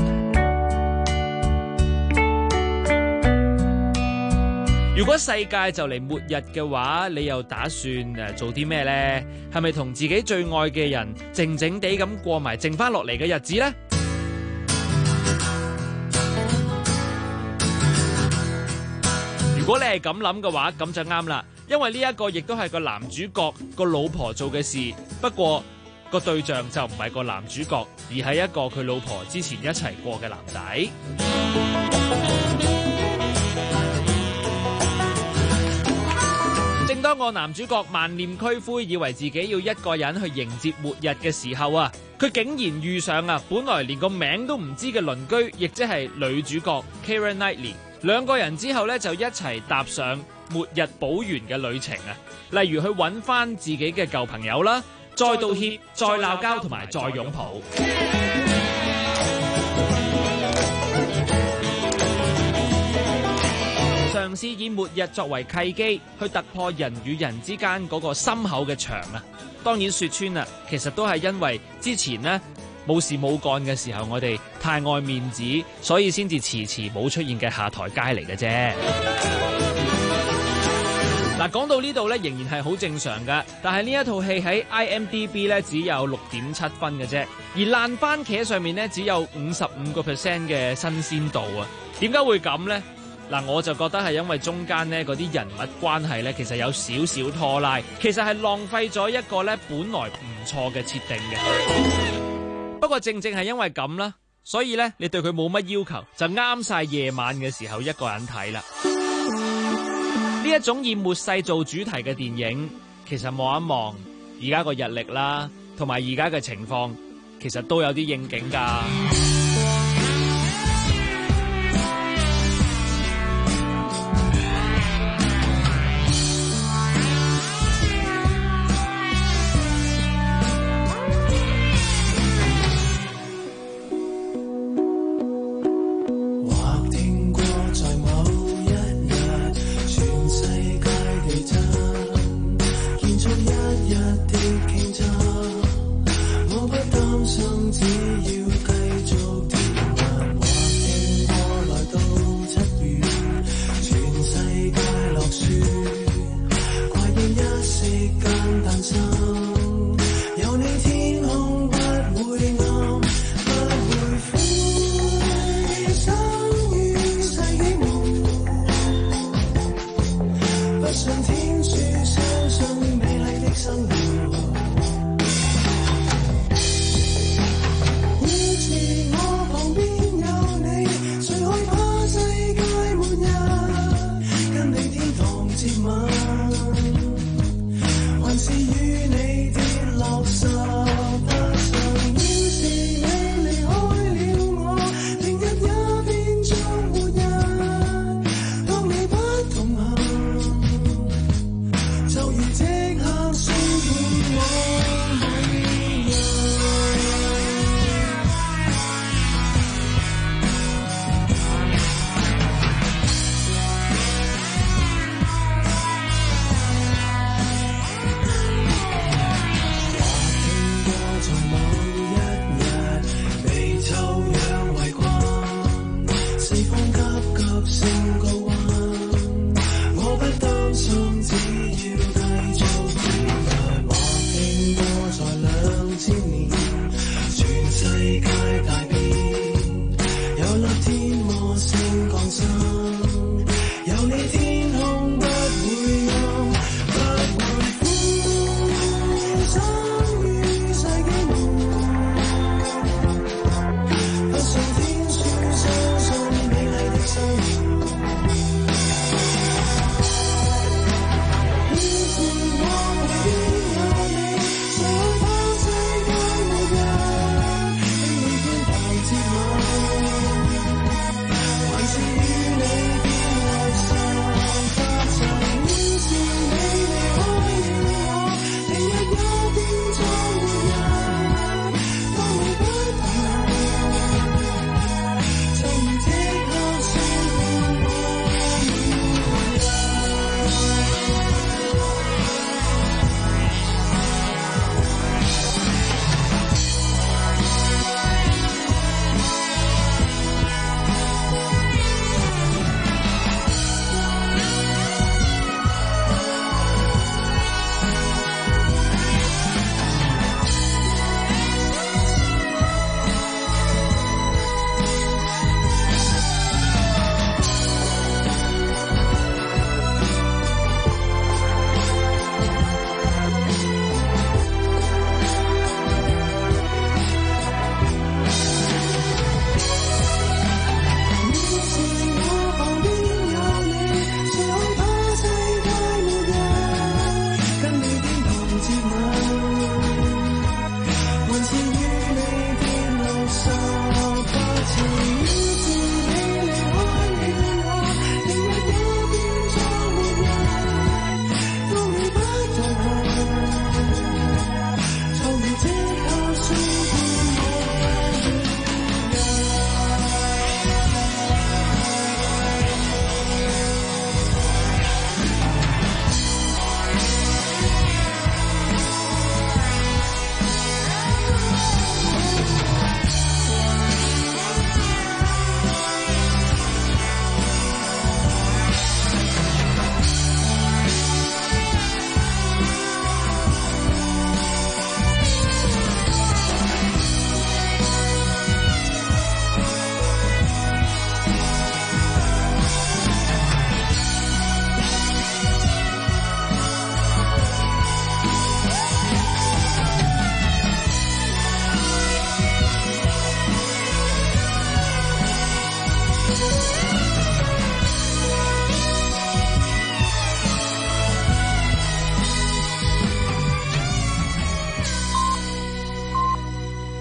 如果世界就嚟末日嘅話，你又打算做啲咩呢？係咪同自己最愛嘅人靜靜地咁過埋剩翻落嚟嘅日子呢？如果你係咁諗嘅話，咁就啱啦，因為呢一個亦都係個男主角個老婆做嘅事，不過個對象就唔係個男主角，而係一個佢老婆之前一齊過嘅男仔。正當個男主角萬念俱灰，以為自己要一個人去迎接末日嘅時候啊，佢竟然遇上本來連個名都唔知嘅鄰居，亦即係女主角 Keira Knightley。兩個人之後呢，就一齊踏上末日補完嘅旅程啊！例如去揾翻自己嘅舊朋友啦，再道歉，再鬧交，同埋再擁抱。嘗試以末日作為契機，去突破人與人之間嗰個深厚嘅牆啊！當然說穿啦，其實都係因為之前呢冇事冇幹嘅時候，我哋太愛面子，所以先至遲遲冇出現嘅下台階嚟嘅啫。嗱，講到呢度咧，仍然係好正常噶。但係呢一套戲喺 IMDB 咧只有6.7分嘅啫，而爛番茄上面咧只有55% 嘅新鮮度啊！點解會咁呢？嗱，我就覺得係因為中間呢嗰啲人物關係咧，其實有少少拖拉，其實係浪費咗一個咧本來唔錯嘅設定嘅。不過正係因為咁啦，所以咧你對佢冇乜要求，就啱晒夜晚嘅時候一個人睇啦。呢一種以末世做主題嘅電影，其實望一望而家個日曆啦，同埋而家嘅情況，其實都有啲應景㗎。 世界。